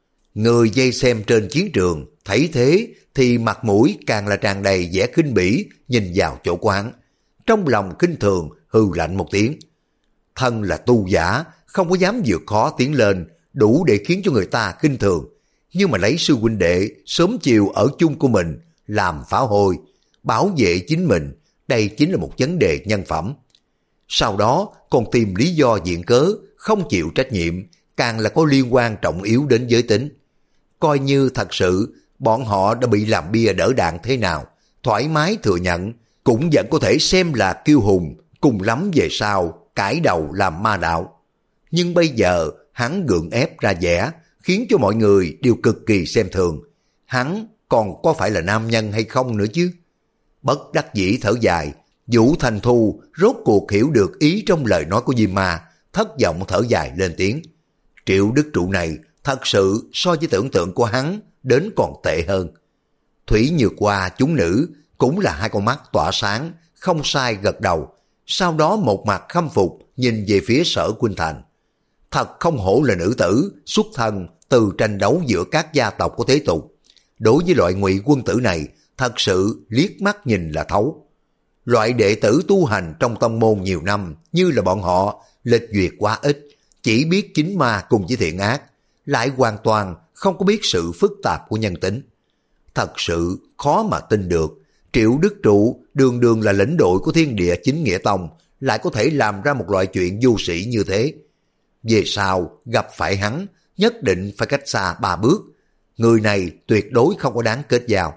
[SPEAKER 1] Người vây xem trên chiến trường thấy thế thì mặt mũi càng là tràn đầy vẻ khinh bỉ, nhìn vào chỗ của hắn, trong lòng khinh thường hừ lạnh một tiếng. Thân là tu giả, không có dám vượt khó tiến lên, đủ để khiến cho người ta khinh thường, nhưng mà lấy sư huynh đệ sớm chiều ở chung của mình làm phá hôi, bảo vệ chính mình, đây chính là một vấn đề nhân phẩm. Sau đó còn tìm lý do viện cớ, không chịu trách nhiệm, càng là có liên quan trọng yếu đến giới tính. Coi như thật sự bọn họ đã bị làm bia đỡ đạn thế nào, thoải mái thừa nhận, cũng vẫn có thể xem là kiêu hùng, cùng lắm về sau cải đầu làm ma đạo. Nhưng bây giờ hắn gượng ép ra vẻ, khiến cho mọi người đều cực kỳ xem thường. Hắn còn có phải là nam nhân hay không nữa chứ? Bất đắc dĩ thở dài, Vũ Thành Thu rốt cuộc hiểu được ý trong lời nói của Diêm Ma, thất vọng thở dài lên tiếng. Triệu Đức Trụ này thật sự so với tưởng tượng của hắn đến còn tệ hơn. Thủy Nhược Hoa chúng nữ cũng là hai con mắt tỏa sáng, không sai gật đầu, sau đó một mặt khâm phục nhìn về phía Sở Khuynh Thành. Thật không hổ là nữ tử xuất thân từ tranh đấu giữa các gia tộc của thế tục. Đối với loại Ngụy quân tử này, thật sự liếc mắt nhìn là thấu. Loại đệ tử tu hành trong tông môn nhiều năm như là bọn họ, lịch duyệt quá ít, chỉ biết chính ma cùng với thiện ác, lại hoàn toàn không có biết sự phức tạp của nhân tính. Thật sự khó mà tin được, Triệu Đức Trụ đường đường là lĩnh đội của Thiên Địa Chính Nghĩa Tông, lại có thể làm ra một loại chuyện vô sĩ như thế. Về sau gặp phải hắn, nhất định phải cách xa ba bước. Người này tuyệt đối không có đáng kết giao.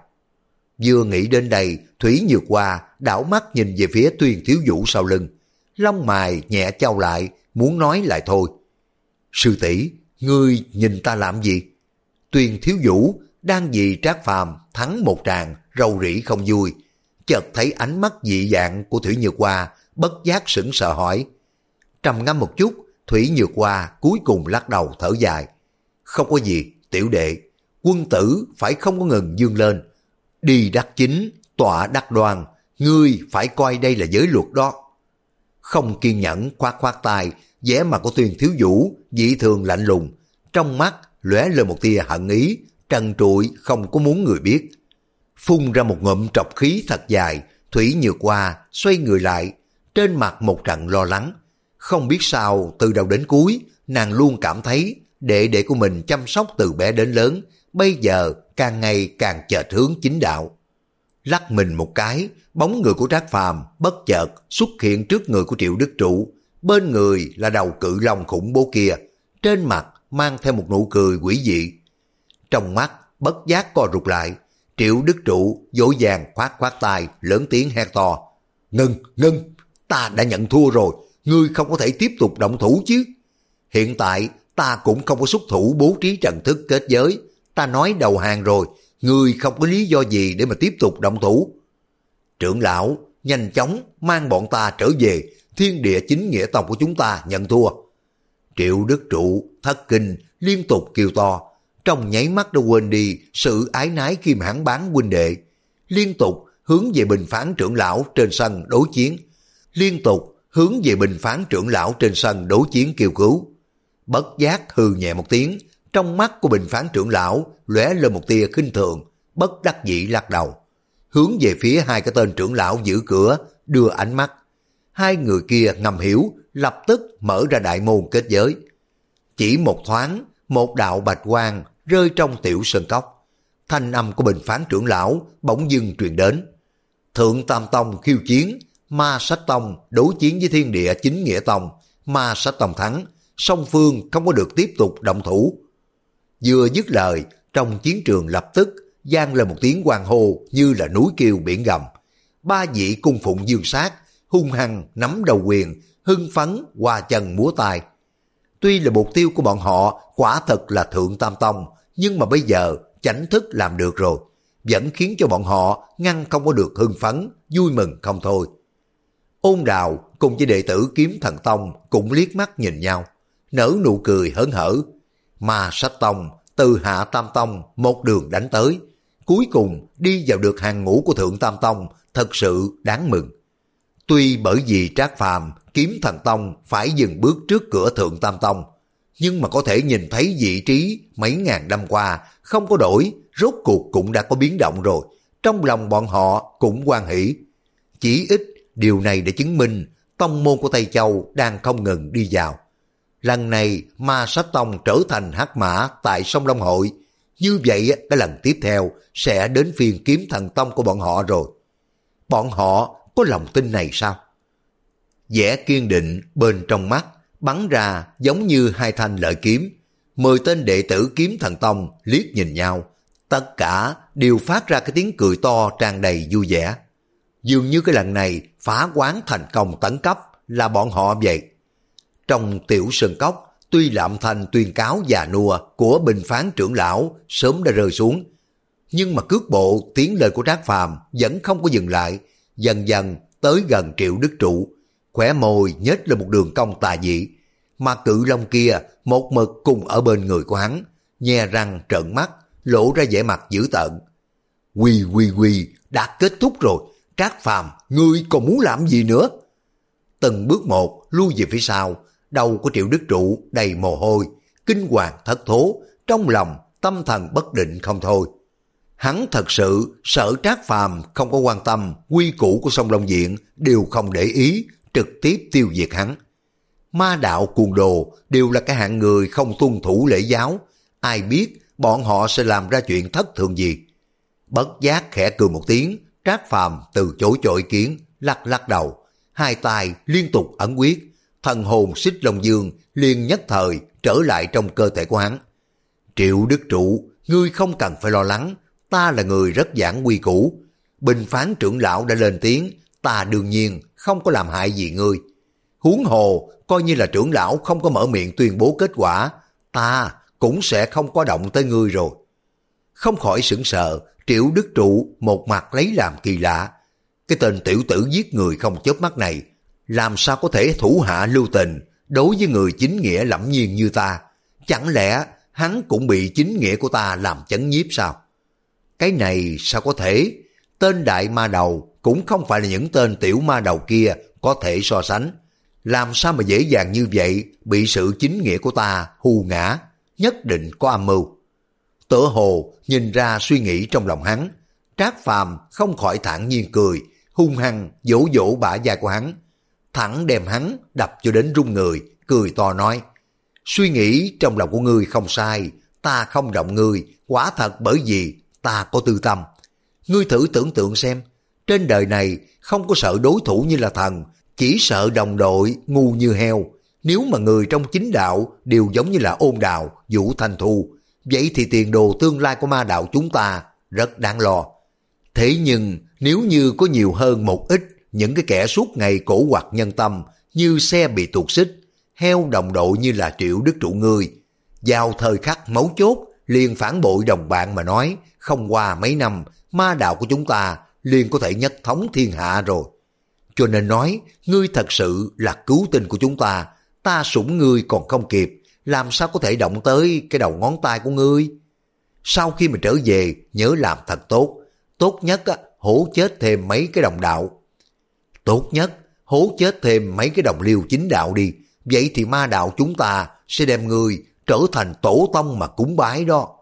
[SPEAKER 1] Vừa nghĩ đến đây, Thủy Nhược Hoa đảo mắt nhìn về phía Tuyền Thiếu Vũ sau lưng, lông mày nhẹ chau lại, muốn nói lại thôi. Sư tỷ, ngươi nhìn ta làm gì? Tuyền Thiếu Vũ đang vì Trác Phàm thắng một tràng rầu rĩ không vui, chợt thấy ánh mắt dị dạng của Thủy Nhược Hoa, bất giác sững sờ hỏi. Trầm ngâm một chút, Thủy Nhược Hoa cuối cùng lắc đầu thở dài. Không có gì, tiểu đệ, quân tử phải không có ngừng dương lên. Đi đắc chính, tọa đắc đoan, ngươi phải coi đây là giới luật đó. không kiên nhẫn khoát khoát tay, vẻ mặt của Tuyên Thiếu Vũ dị thường lạnh lùng, trong mắt lóe lên một tia hận ý, trần trụi không có muốn người biết. Phun ra một ngụm trọc khí thật dài, Thủy Nhược Hoa xoay người lại, trên mặt một trận lo lắng. Không biết sao từ đầu đến cuối, nàng luôn cảm thấy đệ đệ của mình chăm sóc từ bé đến lớn, bây giờ càng ngày càng chệch hướng chính đạo. Lắc mình một cái, bóng người của Trác Phàm bất chợt xuất hiện trước người của Triệu Đức Trụ, bên người là đầu cự long khủng bố kia, trên mặt mang theo một nụ cười quỷ dị. Trong mắt bất giác co rụt lại, Triệu Đức Trụ vội vàng khoát khoát tay, lớn tiếng hét to: "Ngưng, ngưng, ta đã nhận thua rồi, ngươi không có thể tiếp tục động thủ chứ. Hiện tại ta cũng không có xuất thủ bố trí trận thức kết giới, ta nói đầu hàng rồi, ngươi không có lý do gì để mà tiếp tục động thủ. Trưởng lão, nhanh chóng mang bọn ta trở về, thiên địa chính nghĩa tông của chúng ta nhận thua." Triệu Đức Trụ thất kinh liên tục kêu to, trong nháy mắt đã quên đi sự ái nái khi mà hắn bán huynh đệ, liên tục hướng về bình phán trưởng lão trên sân đối chiến, liên tục hướng về bình phán trưởng lão trên sân đối chiến kêu cứu. Bất giác hừ nhẹ một tiếng, trong mắt của bình phán trưởng lão lóe lên một tia khinh thường, bất đắc dĩ lắc đầu, hướng về phía hai cái tên trưởng lão giữ cửa đưa ánh mắt. Hai người kia ngầm hiểu, lập tức mở ra đại môn kết giới. Chỉ một thoáng, một đạo bạch quang rơi trong tiểu sơn cốc. Thanh âm của bình phán trưởng lão bỗng dưng truyền đến: Thượng Tam Tông khiêu chiến, Ma Sách Tông đối chiến với Thiên Địa Chính Nghĩa Tông, Ma Sách Tông thắng, song phương không có được tiếp tục động thủ. Vừa dứt lời, trong chiến trường lập tức vang lên một tiếng hoan hô như là núi kêu biển gầm. Ba vị cung phụng dương sát hung hăng nắm đầu quyền, hưng phấn hòa chân múa tay. Tuy là mục tiêu của bọn họ quả thật là Thượng Tam Tông, nhưng mà bây giờ chánh thức làm được rồi, vẫn khiến cho bọn họ ngăn không có được hưng phấn, vui mừng không thôi. Ôn Đào cùng với đệ tử Kiếm Thần Tông cũng liếc mắt nhìn nhau, nở nụ cười hớn hở. Ma Sách Tông từ Hạ Tam Tông một đường đánh tới, cuối cùng đi vào được hàng ngũ của Thượng Tam Tông, thật sự đáng mừng. Tuy bởi vì Trác Phàm, Kiếm Thần Tông phải dừng bước trước cửa Thượng Tam Tông, nhưng mà có thể nhìn thấy vị trí mấy ngàn năm qua không có đổi, rốt cuộc cũng đã có biến động rồi, trong lòng bọn họ cũng hoan hỉ. Chỉ ít điều này để chứng minh tông môn của Tây Châu đang không ngừng đi vào. Lần này Ma Sách Tông trở thành hắc mã tại sông Long Hội, như vậy cái lần tiếp theo sẽ đến phiên Kiếm Thần Tông của bọn họ rồi. Bọn họ có lòng tin này sao? Vẻ kiên định bên trong mắt bắn ra giống như hai thanh lợi kiếm. Mười tên đệ tử Kiếm Thần Tông liếc nhìn nhau, tất cả đều phát ra cái tiếng cười to tràn đầy vui vẻ. Dường như cái lần này phá quán thành công tấn cấp là bọn họ vậy. Trong tiểu sơn cốc, tuy là âm thanh tuyên cáo già nua của bình phán trưởng lão sớm đã rơi xuống, nhưng mà cước bộ tiến lên của Trác Phàm vẫn không có dừng lại, dần dần tới gần Triệu Đức Trụ, khóe môi nhếch lên một đường cong tà dị. Mà cự long kia một mực cùng ở bên người của hắn, nhe răng trợn mắt, lộ ra vẻ mặt dữ tợn. Quy quy quy, đã kết thúc rồi, Trác Phàm, ngươi còn muốn làm gì nữa? Từng bước một lui về phía sau, đầu của Triệu Đức Trụ đầy mồ hôi, kinh hoàng thất thố, trong lòng tâm thần bất định không thôi. Hắn thật sự sợ Trác Phàm không có quan tâm quy củ của Sông Long Diện, đều không để ý, trực tiếp tiêu diệt hắn. Ma đạo cuồng đồ đều là cái hạng người không tuân thủ lễ giáo, ai biết bọn họ sẽ làm ra chuyện thất thường gì. Bất giác khẽ cười một tiếng, Trác Phàm từ chối cho ý kiến, lắc lắc đầu, hai tay liên tục ấn quyết, thần hồn Xích Long Dương liền nhất thời trở lại trong cơ thể của hắn. Triệu Đức Trụ, ngươi không cần phải lo lắng, ta là người rất giảng quy củ. Bình phán trưởng lão đã lên tiếng, ta đương nhiên không có làm hại gì ngươi. Huống hồ, coi như là trưởng lão không có mở miệng tuyên bố kết quả, ta cũng sẽ không có động tới ngươi rồi. Không khỏi sững sờ, Triệu Đức Trụ một mặt lấy làm kỳ lạ. Cái tên tiểu tử giết người không chớp mắt này, làm sao có thể thủ hạ lưu tình đối với người chính nghĩa lẫm nhiên như ta? Chẳng lẽ hắn cũng bị chính nghĩa của ta làm chấn nhiếp sao? Cái này sao có thể? Tên đại ma đầu cũng không phải là những tên tiểu ma đầu kia có thể so sánh. làm sao mà dễ dàng như vậy bị sự chính nghĩa của ta hù ngã, nhất định có âm mưu. Tựa hồ nhìn ra suy nghĩ trong lòng hắn, Trác Phàm không khỏi thản nhiên cười, hung hăng vỗ vỗ bả vai của hắn, thẳng đem hắn đập cho đến run người, cười to nói: suy nghĩ trong lòng của ngươi không sai, ta không động ngươi, quả thật bởi vì ta có tư tâm. Ngươi thử tưởng tượng xem, trên đời này không có sợ đối thủ như là thần, chỉ sợ đồng đội ngu như heo. Nếu mà người trong chính đạo đều giống như là Ôn Đào, Vũ Thanh Thu, vậy thì tiền đồ tương lai của ma đạo chúng ta rất đáng lo. Thế nhưng nếu như có nhiều hơn một ít những cái kẻ suốt ngày cổ quặc nhân tâm như xe bị tuột xích, heo đồng đội như là Triệu Đức Trụ ngươi, vào thời khắc mấu chốt liền phản bội đồng bạn mà nói, không qua mấy năm ma đạo của chúng ta liền có thể nhất thống thiên hạ rồi. Cho nên nói, ngươi thật sự là cứu tinh của chúng ta, ta sủng ngươi còn không kịp, làm sao có thể động tới cái đầu ngón tay của ngươi. Sau khi mà trở về, nhớ làm thật tốt, tốt nhất á, hổ chết thêm mấy cái đồng đạo. Tốt nhất, hố chết thêm mấy cái đồng liêu chính đạo đi, vậy thì ma đạo chúng ta sẽ đem ngươi trở thành tổ tông mà cúng bái đó.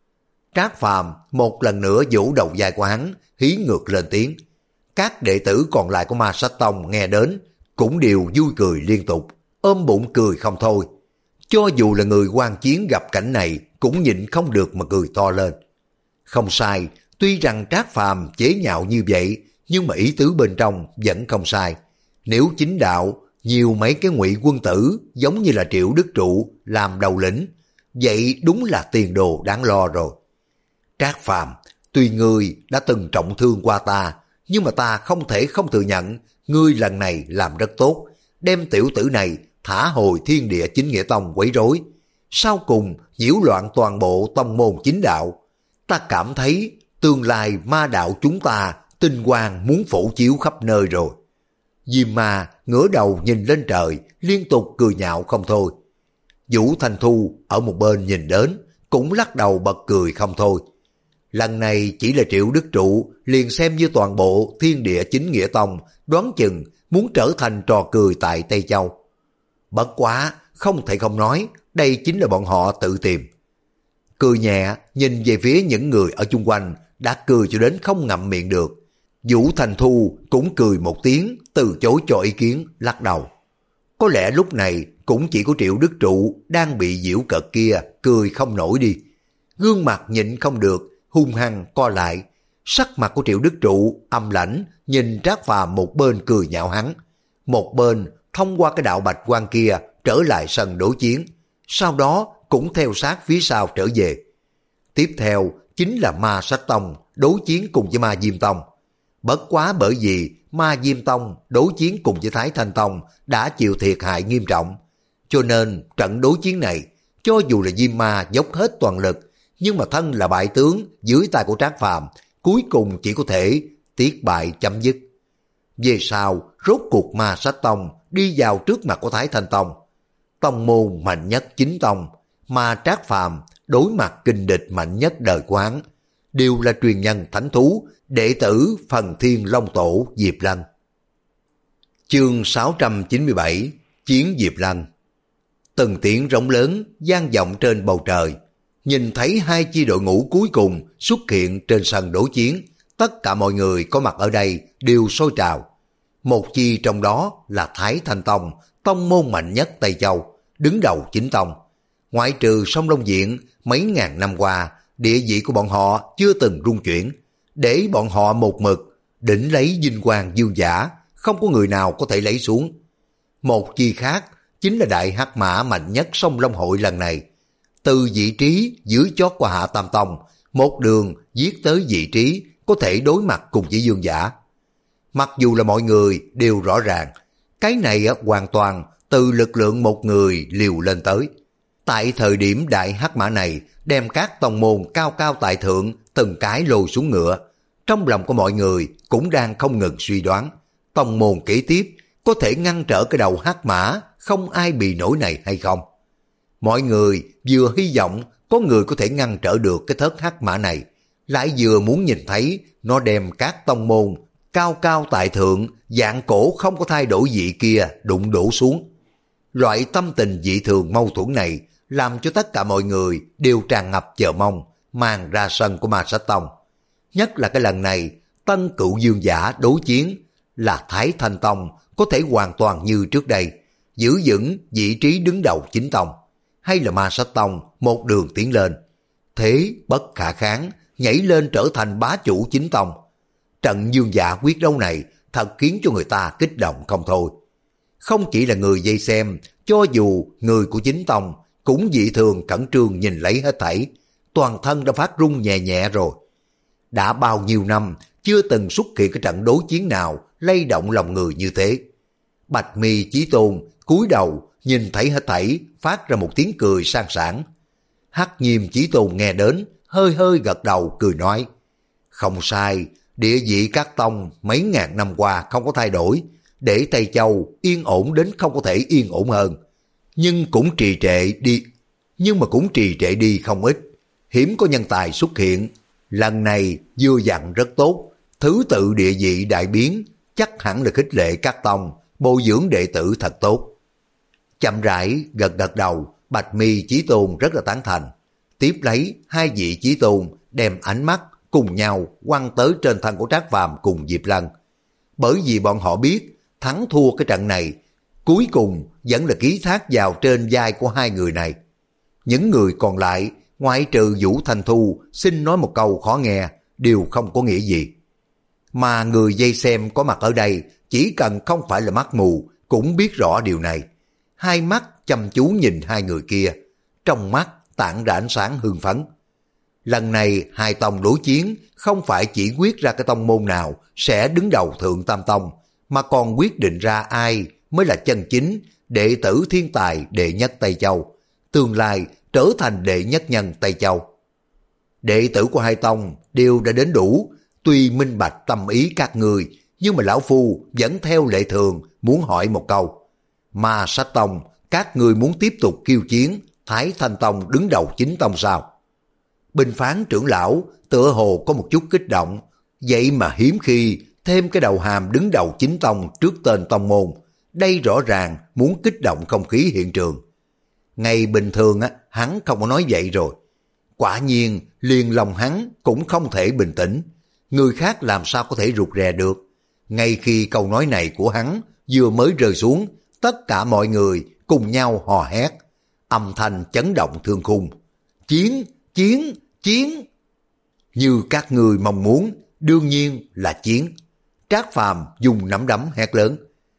[SPEAKER 1] Trác Phàm một lần nữa vỗ đầu vai của hắn, hí ngược lên tiếng. Các đệ tử còn lại của Ma Sách Tông nghe đến cũng đều vui cười liên tục, ôm bụng cười không thôi. Cho dù là người quan chiến gặp cảnh này cũng nhịn không được mà cười to lên. Không sai, tuy rằng Trác Phàm chế nhạo như vậy, nhưng mà ý tứ bên trong vẫn không sai. Nếu chính đạo nhiều mấy cái ngụy quân tử giống như là Triệu Đức Trụ làm đầu lĩnh, vậy đúng là tiền đồ đáng lo rồi. Trác Phàm, tuy ngươi đã từng trọng thương qua ta, nhưng mà ta không thể không thừa nhận ngươi lần này làm rất tốt, đem tiểu tử này thả hồi Thiên Địa Chính Nghĩa Tông quấy rối, sau cùng nhiễu loạn toàn bộ tông môn chính đạo. Ta cảm thấy tương lai ma đạo chúng ta tinh quang muốn phổ chiếu khắp nơi rồi. Diêm Ma ngửa đầu nhìn lên trời, liên tục cười nhạo không thôi. Vũ Thanh Thu ở một bên nhìn đến, cũng lắc đầu bật cười không thôi. Lần này chỉ là Triệu Đức Trụ, liền xem như toàn bộ Thiên Địa Chính Nghĩa Tông, đoán chừng muốn trở thành trò cười tại Tây Châu. Bất quá, không thể không nói, đây chính là bọn họ tự tìm. Cười nhẹ, nhìn về phía những người ở chung quanh, đã cười cho đến không ngậm miệng được. Vũ Thanh Thu cũng cười một tiếng, từ chối cho ý kiến, lắc đầu. Có lẽ lúc này cũng chỉ có Triệu Đức Trụ đang bị giễu cợt kia cười không nổi đi. Gương mặt nhịn không được, hung hăng co lại. Sắc mặt của Triệu Đức Trụ âm lãnh, nhìn Trác Phàm một bên cười nhạo hắn, một bên thông qua cái đạo bạch quang kia trở lại sân đối chiến, sau đó cũng theo sát phía sau trở về. Tiếp theo chính là Ma Sách Tông đối chiến cùng với Ma Diêm Tông. Bất quá bởi vì Ma Diêm Tông đối chiến cùng với Thái Thanh Tông đã chịu thiệt hại nghiêm trọng, cho nên trận đối chiến này, cho dù là Diêm Ma dốc hết toàn lực, nhưng mà thân là bại tướng dưới tay của Trác Phàm, cuối cùng chỉ có thể tiết bại chấm dứt. Về sau, rốt cuộc Ma Sách Tông đi vào trước mặt của Thái Thanh Tông, tông môn mạnh nhất chính tông, mà Trác Phàm đối mặt kình địch mạnh nhất đời quán, đều là truyền nhân thánh thú, đệ tử Phần Thiên Long Tổ Diệp Lân. Chương sáu trăm chín mươi bảy, Chiến Diệp Lân. Từng tiếng rống lớn vang vọng trên bầu trời, nhìn thấy hai chi đội ngũ cuối cùng xuất hiện trên sân đối chiến, tất cả mọi người có mặt ở đây đều sôi trào. Một chi trong đó là Thái Thanh Tông, tông môn mạnh nhất Tây Châu, đứng đầu chính tông. Ngoại trừ Sông Long Diện, mấy ngàn năm qua, địa vị của bọn họ chưa từng rung chuyển, để bọn họ một mực đỉnh lấy vinh quang dương giả, không có người nào có thể lấy xuống. Một chi khác chính là Đại Hắc Mã mạnh nhất Sông Long Hội lần này, từ vị trí dưới chót của Hạ Tam Tông, một đường giết tới vị trí có thể đối mặt cùng với dương giả. Mặc dù là mọi người đều rõ ràng, cái này hoàn toàn từ lực lượng một người liều lên tới. Tại thời điểm Đại Hắc Mã này đem các tông môn cao cao tại thượng từng cái lôi xuống ngựa, trong lòng của mọi người cũng đang không ngừng suy đoán, tông môn kế tiếp có thể ngăn trở cái đầu Hắc Mã không ai bị nổi này hay không. Mọi người vừa hy vọng có người có thể ngăn trở được cái thớt Hắc Mã này, lại vừa muốn nhìn thấy nó đem các tông môn cao cao tại thượng, dạng cổ không có thay đổi vị kia đụng đổ xuống. Loại tâm tình dị thường mâu thuẫn này làm cho tất cả mọi người đều tràn ngập chờ mong mang ra sân của Ma Sách Tông. Nhất là cái lần này, Tân Cựu Dương Giả đối chiến là Thái Thanh Tông có thể hoàn toàn như trước đây, giữ vững vị trí đứng đầu chính tông, hay là Ma Sách Tông một đường tiến lên, thế bất khả kháng, nhảy lên trở thành bá chủ chính tông. Trận dương dạ quyết đấu này thật khiến cho người ta kích động không thôi. Không chỉ là người vây xem, cho dù người của chính tông cũng dị thường cẩn trương nhìn lấy hết thảy, toàn thân đã phát run nhẹ nhẹ rồi. Đã bao nhiêu năm chưa từng xuất hiện cái trận đối chiến nào lay động lòng người như thế. Bạch Mi Chí Tôn cúi đầu nhìn thấy hết thảy, phát ra một tiếng cười sang sảng. Hắc Nhiêm Chí Tôn nghe đến, hơi hơi gật đầu cười nói, không sai, địa vị các tông mấy ngàn năm qua không có thay đổi, để Tây Châu yên ổn đến không có thể yên ổn hơn. Nhưng cũng trì trệ đi, nhưng mà cũng trì trệ đi không ít, hiếm có nhân tài xuất hiện. Lần này vừa dặn rất tốt, thứ tự địa vị đại biến, chắc hẳn là khích lệ các tông, bồi dưỡng đệ tử thật tốt. Chậm rãi gật gật đầu, Bạch Mi Chí Tôn rất là tán thành. Tiếp lấy hai vị Chí Tôn đem ánh mắt cùng nhau quăng tới trên thân của Trác Phàm cùng Diệp Lân. Bởi vì bọn họ biết thắng thua cái trận này cuối cùng vẫn là ký thác vào trên vai của hai người này. Những người còn lại ngoại trừ Vũ Thanh Thu xin nói một câu khó nghe đều không có nghĩa gì. Mà người vây xem có mặt ở đây chỉ cần không phải là mắt mù cũng biết rõ điều này. Hai mắt chăm chú nhìn hai người kia, trong mắt tản ra ánh sáng hưng phấn. Lần này hai tông đối chiến không phải chỉ quyết ra cái tông môn nào sẽ đứng đầu Thượng Tam Tông, mà còn quyết định ra ai mới là chân chính đệ tử thiên tài đệ nhất Tây Châu, tương lai trở thành đệ nhất nhân Tây Châu. Đệ tử của hai tông đều đã đến đủ, tuy minh bạch tâm ý các người, nhưng mà lão phu vẫn theo lệ thường muốn hỏi một câu. Ma Sách Tông, các người muốn tiếp tục khiêu chiến Thái Thanh Tông đứng đầu chính tông sao? Bình phán trưởng lão tựa hồ có một chút kích động, vậy mà hiếm khi thêm cái đầu hàm đứng đầu chính tông trước tên tông môn, đây rõ ràng muốn kích động không khí hiện trường. Ngày bình thường á, hắn không có nói vậy rồi. Quả nhiên liền lòng hắn cũng không thể bình tĩnh, người khác làm sao có thể rụt rè được. Ngay khi câu nói này của hắn vừa mới rơi xuống, tất cả mọi người cùng nhau hò hét, âm thanh chấn động thương khung. Chiến, chiến, chiến! Như các người mong muốn, đương nhiên là chiến. Trác Phàm dùng nắm đấm hét lớn.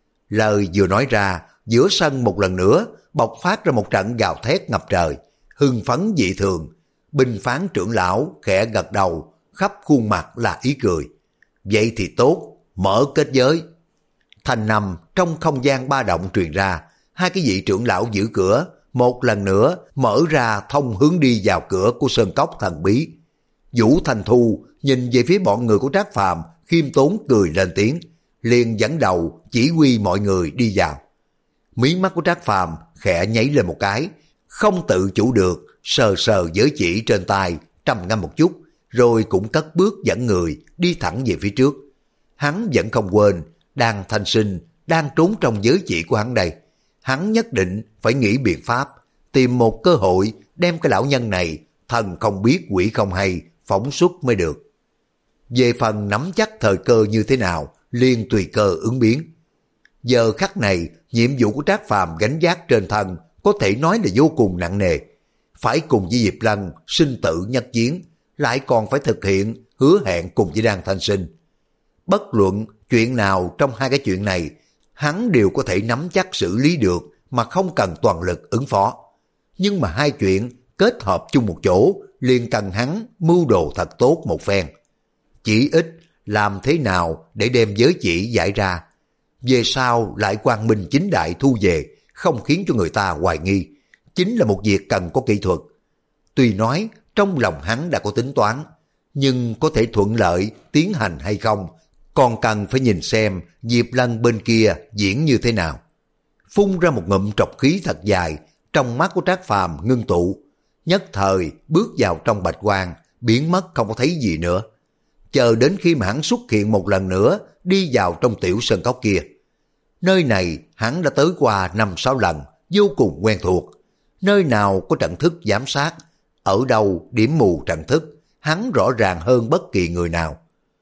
[SPEAKER 1] Lời vừa nói ra, giữa sân một lần nữa bộc phát ra một trận gào thét ngập trời, hưng phấn dị thường. Bình phán trưởng lão khẽ gật đầu, khắp khuôn mặt là ý cười. Vậy thì tốt, mở kết giới. Thanh nằm trong không gian ba động truyền ra, hai cái vị trưởng lão giữ cửa một lần nữa mở ra thông hướng đi vào cửa của sơn cốc thần bí. Vũ Thanh Thu nhìn về phía bọn người của Trác Phàm, khiêm tốn cười lên tiếng, liền dẫn đầu chỉ huy mọi người đi vào. Mí mắt của Trác Phàm khẽ nháy lên một cái, không tự chủ được sờ sờ giới chỉ trên tay, trầm ngâm một chút, rồi cũng cất bước dẫn người đi thẳng về phía trước. Hắn vẫn không quên, đang thanh sinh, đang trốn trong giới chỉ của hắn đây. Hắn nhất định phải nghĩ biện pháp, tìm một cơ hội đem cái lão nhân này, thần không biết quỷ không hay, phóng xuất mới được. Về phần nắm chắc thời cơ như thế nào, liền tùy cơ ứng biến. Giờ khắc này, nhiệm vụ của Trác Phàm gánh vác trên thân có thể nói là vô cùng nặng nề. Phải cùng với Diệp Lân sinh tử nhất chiến, lại còn phải thực hiện hứa hẹn cùng với Đan Thanh Sinh. Bất luận chuyện nào trong hai cái chuyện này, hắn đều có thể nắm chắc xử lý được mà không cần toàn lực ứng phó. Nhưng mà hai chuyện kết hợp chung một chỗ liền cần hắn mưu đồ thật tốt một phen. Chỉ ít làm thế nào để đem giới chỉ giải ra, về sau lại quang minh chính đại thu về, không khiến cho người ta hoài nghi, chính là một việc cần có kỹ thuật. Tuy nói trong lòng hắn đã có tính toán, nhưng có thể thuận lợi tiến hành hay không, còn cần phải nhìn xem Diệp Lân bên kia diễn như thế nào. Phun ra một ngụm trọc khí thật dài, trong mắt của Trác Phàm ngưng tụ, nhất thời bước vào trong bạch quang, biến mất không có thấy gì nữa. chờ đến khi mà hắn xuất hiện một lần nữa đi vào trong tiểu sơn cốc kia. Nơi này hắn đã tới qua năm sáu lần, vô cùng quen thuộc. Nơi nào có trận thức giám sát, ở đâu điểm mù trận thức, hắn rõ ràng hơn bất kỳ người nào.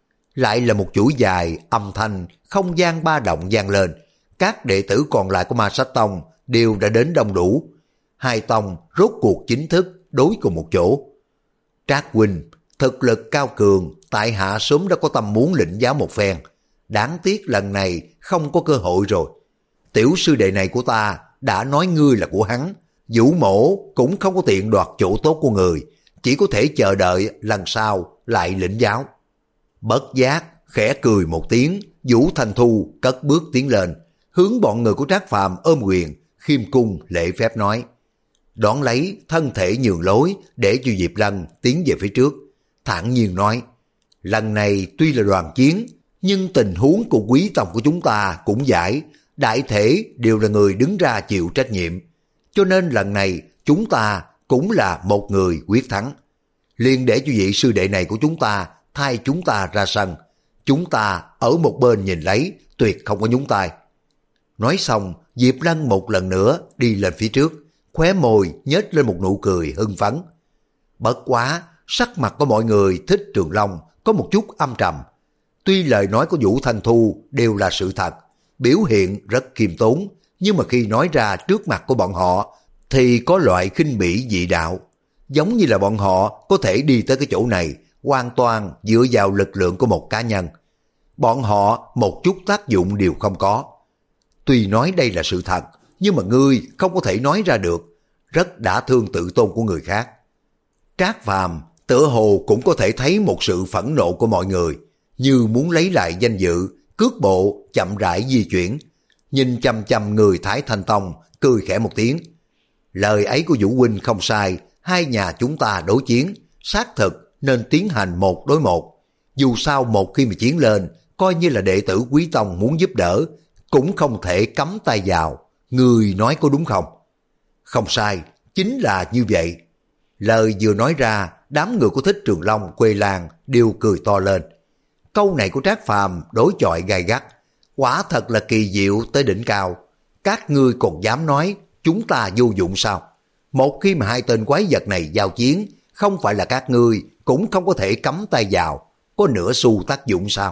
[SPEAKER 1] Lại là một chuỗi dài âm thanh không gian ba động vang lên. Các đệ tử còn lại của Ma Sách Tông đều đã đến đông đủ. Hai tông rốt cuộc chính thức đối cùng một chỗ. Trác huynh, thực lực cao cường, tại hạ sớm đã có tâm muốn lĩnh giáo một phen. Đáng tiếc lần này không có cơ hội rồi. Tiểu sư đệ này của ta đã nói ngươi là của hắn. Vũ mổ cũng không có tiện đoạt chỗ tốt của người, chỉ có thể chờ đợi lần sau lại lĩnh giáo. Bất giác, khẽ cười một tiếng, Vũ Thanh Thu cất bước tiến lên, hướng bọn người của Trác Phàm ôm quyền, khiêm cung lễ phép nói. Đón lấy thân thể nhường lối để cho Diệp Lân tiến về phía trước, thản nhiên nói, lần này tuy là đoàn chiến, nhưng tình huống của quý tông của chúng ta cũng giải, đại thể đều là người đứng ra chịu trách nhiệm, cho nên lần này chúng ta cũng là một người quyết thắng. Liền để cho vị sư đệ này của chúng ta thay chúng ta ra sân, chúng ta ở một bên nhìn lấy, tuyệt không có nhúng tay. Nói xong, Diệp Lân một lần nữa đi lên phía trước, khóe môi nhếch lên một nụ cười hưng phấn. Bất quá, sắc mặt của mọi người thích Trường Long có một chút âm trầm. Tuy lời nói của Vũ Thanh Thu đều là sự thật, biểu hiện rất khiêm tốn, nhưng mà khi nói ra trước mặt của bọn họ thì có loại khinh bỉ dị đạo. Giống như là bọn họ có thể đi tới cái chỗ này hoàn toàn dựa vào lực lượng của một cá nhân. Bọn họ một chút tác dụng đều không có. Tuy nói đây là sự thật, nhưng mà ngươi không có thể nói ra được, rất đã thương tự tôn của người khác. Trác Phàm tựa hồ cũng có thể thấy một sự phẫn nộ của mọi người, như muốn lấy lại danh dự, cước bộ chậm rãi di chuyển, nhìn chăm chăm người Thái Thanh Tông, cười khẽ một tiếng. Lời ấy của Vũ huynh không sai, hai nhà chúng ta đối chiến, xác thực nên tiến hành một đối một. Dù sao một khi mà chiến lên, coi như là đệ tử Quý Tông muốn giúp đỡ, cũng không thể cắm tay vào. Người nói có đúng không? Không sai, chính là như vậy. Lời vừa nói ra, đám người của Thích Trường Long, Quê Lan đều cười to lên. Câu này của Trác Phàm đối chọi gay gắt, quả thật là kỳ diệu tới đỉnh cao. Các ngươi còn dám nói chúng ta vô dụng sao? Một khi mà hai tên quái vật này giao chiến, không phải là các ngươi cũng không có thể cắm tay vào, có nửa xu tác dụng sao?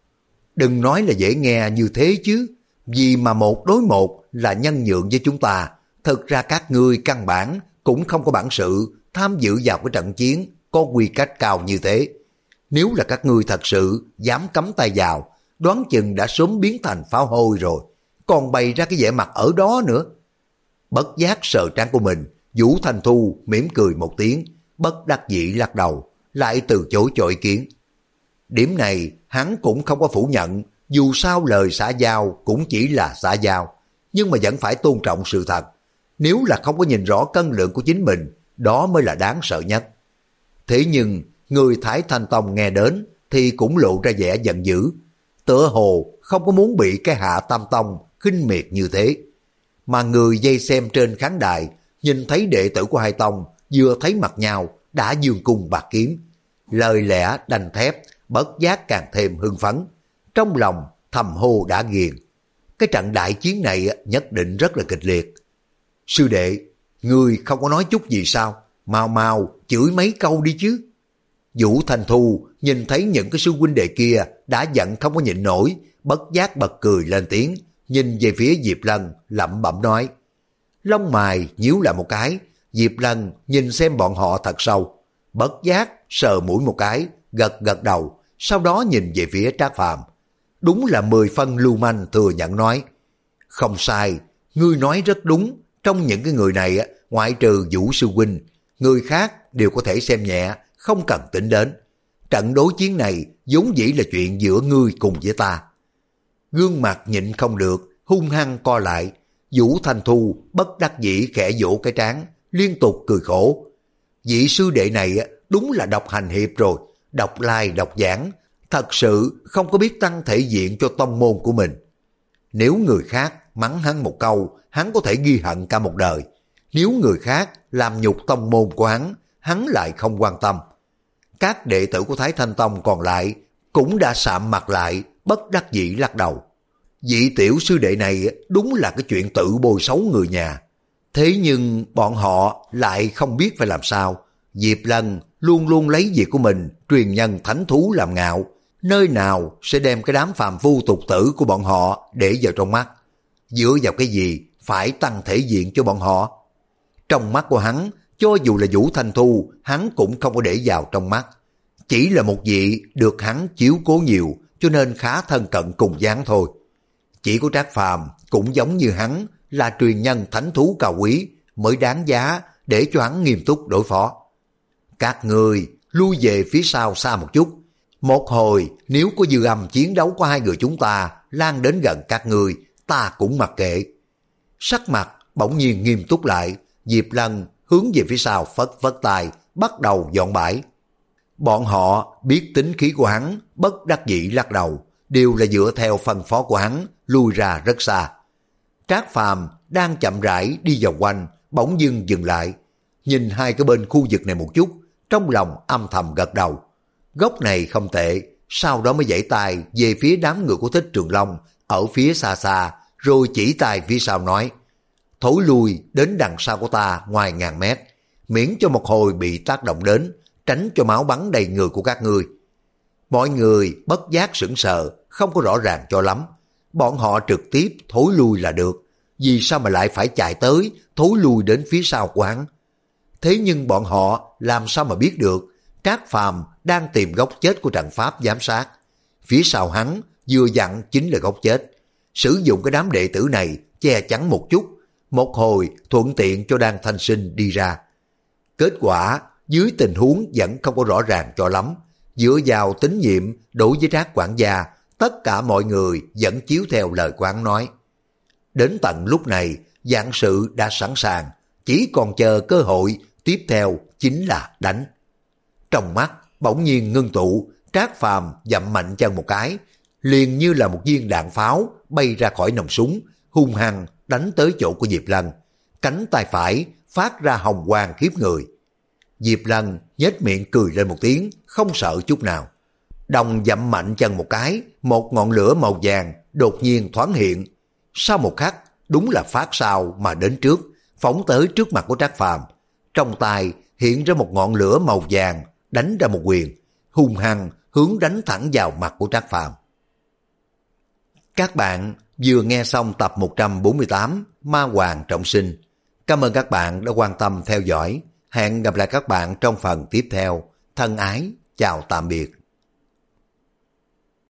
[SPEAKER 1] Đừng nói là dễ nghe như thế chứ, vì mà một đối một là nhân nhượng với chúng ta, thực ra các ngươi căn bản cũng không có bản sự tham dự vào cái trận chiến có quy cách cao như thế. Nếu là các ngươi thật sự dám cắm tay vào, đoán chừng đã sớm biến thành pháo hôi rồi, còn bày ra cái vẻ mặt ở đó nữa. Bất giác sờ trán của mình, Vũ Thanh Thu mỉm cười một tiếng, bất đắc dĩ lắc đầu, lại từ chối cho ý kiến. Điểm này hắn cũng không có phủ nhận, dù sao lời xã giao cũng chỉ là xã giao, nhưng mà vẫn phải tôn trọng sự thật. Nếu là không có nhìn rõ cân lượng của chính mình, đó mới là đáng sợ nhất. Thế nhưng người Thái Thanh Tông nghe đến thì cũng lộ ra vẻ giận dữ, tựa hồ không có muốn bị cái Hạ Tam Tông khinh miệt như thế. Mà người vây xem trên khán đài nhìn thấy đệ tử của hai tông vừa thấy mặt nhau đã dương cung bạc kiếm, lời lẽ đanh thép, bất giác càng thêm hưng phấn, trong lòng thầm hô đã ghiền. Cái trận đại chiến này nhất định rất là kịch liệt. Sư đệ, ngươi không có nói chút gì sao? Mau mau chửi mấy câu đi chứ. Vũ Thanh Thu nhìn thấy những cái sư huynh đệ kia đã giận không có nhịn nổi, bất giác bật cười lên tiếng, nhìn về phía Diệp Lân lẩm bẩm nói. Lông mày nhíu lại một cái, Diệp Lân nhìn xem bọn họ thật sâu, bất giác sờ mũi một cái, gật gật đầu, sau đó nhìn về phía Trác Phàm. Đúng là mười phân lưu manh thừa nhận nói. Không sai, ngươi nói rất đúng, trong những cái người này, ngoại trừ Vũ sư huynh, người khác đều có thể xem nhẹ, không cần tính đến. Trận đối chiến này vốn dĩ là chuyện giữa ngươi cùng với ta. Gương mặt nhịn không được, hung hăng co lại. Vũ Thanh Thu bất đắc dĩ khẽ vỗ cái trán, liên tục cười khổ. Vị sư đệ này đúng là độc hành hiệp rồi, độc lai độc giảng, thật sự không có biết tăng thể diện cho tông môn của mình. Nếu người khác mắng hắn một câu, hắn có thể ghi hận cả một đời. Nếu người khác làm nhục tông môn của hắn, hắn lại không quan tâm. Các đệ tử của Thái Thanh Tông còn lại cũng đã sạm mặt lại, bất đắc dĩ lắc đầu. Vị tiểu sư đệ này đúng là cái chuyện tự bôi xấu người nhà. Thế nhưng bọn họ lại không biết phải làm sao. Diệp Lân luôn luôn lấy việc của mình truyền nhân thánh thú làm ngạo, nơi nào sẽ đem cái đám phàm phu tục tử của bọn họ để vào trong mắt. Dựa vào cái gì phải tăng thể diện cho bọn họ? Trong mắt của hắn, cho dù là Vũ Thanh Thu, hắn cũng không có để vào trong mắt. Chỉ là một vị được hắn chiếu cố nhiều, cho nên khá thân cận cùng dáng thôi. Chỉ có Trác Phàm cũng giống như hắn là truyền nhân thánh thú cao quý mới đáng giá để cho hắn nghiêm túc đối phó. Các người lui về phía sau xa một chút. Một hồi nếu có dư âm chiến đấu của hai người chúng ta lan đến gần các người, ta cũng mặc kệ. Sắc mặt bỗng nhiên nghiêm túc lại, Diệp Lân hướng về phía sau phất phất tay, bắt đầu dọn bãi. Bọn họ biết tính khí của hắn, bất đắc dĩ lắc đầu, đều là dựa theo phân phó của hắn, lui ra rất xa. Trác Phàm đang chậm rãi đi vòng quanh, bỗng dưng dừng lại, nhìn hai cái bên khu vực này một chút, trong lòng âm thầm gật đầu. Góc này không tệ, sau đó mới giãy tay về phía đám người của Thích Trường Long ở phía xa xa, rồi chỉ tay phía sau nói: thối lui đến đằng sau của ta ngoài ngàn mét, miễn cho một hồi bị tác động đến, tránh cho máu bắn đầy người của các ngươi. Mọi người bất giác sững sờ, không có rõ ràng cho lắm. Bọn họ trực tiếp thối lui là được, vì sao mà lại phải chạy tới thối lui đến phía sau của hắn? Thế nhưng bọn họ làm sao mà biết được Trác Phàm đang tìm góc chết của trận pháp giám sát. Phía sau hắn vừa dặn chính là góc chết. Sử dụng cái đám đệ tử này che chắn một chút, một hồi thuận tiện cho Đan Thanh Sinh đi ra. Kết quả dưới tình huống vẫn không có rõ ràng cho lắm. Dựa vào tín nhiệm đối với Trác quản gia, tất cả mọi người vẫn chiếu theo lời của hắn nói. Đến tận lúc này, vạn sự đã sẵn sàng, chỉ còn chờ cơ hội, tiếp theo chính là đánh. Trong mắt bỗng nhiên ngưng tụ, Trác Phàm dậm mạnh chân một cái, liền như là một viên đạn pháo bay ra khỏi nòng súng, hung hăng đánh tới chỗ của Diệp Lân. Cánh tay phải phát ra hồng quang khiếp người. Diệp Lân nhếch miệng cười lên một tiếng, không sợ chút nào. Đồng dậm mạnh chân một cái, một ngọn lửa màu vàng đột nhiên thoáng hiện. Sau một khắc, đúng là phát sao mà đến trước, phóng tới trước mặt của Trác Phàm. Trong tay hiện ra một ngọn lửa màu vàng, đánh ra một quyền, hung hăng hướng đánh thẳng vào mặt của Trác Phàm. Các bạn vừa nghe xong tập một trăm bốn mươi tám Ma Hoàng Trọng Sinh. Cảm ơn các bạn đã quan tâm theo dõi. Hẹn gặp lại các bạn trong phần tiếp theo. Thân ái, chào tạm biệt.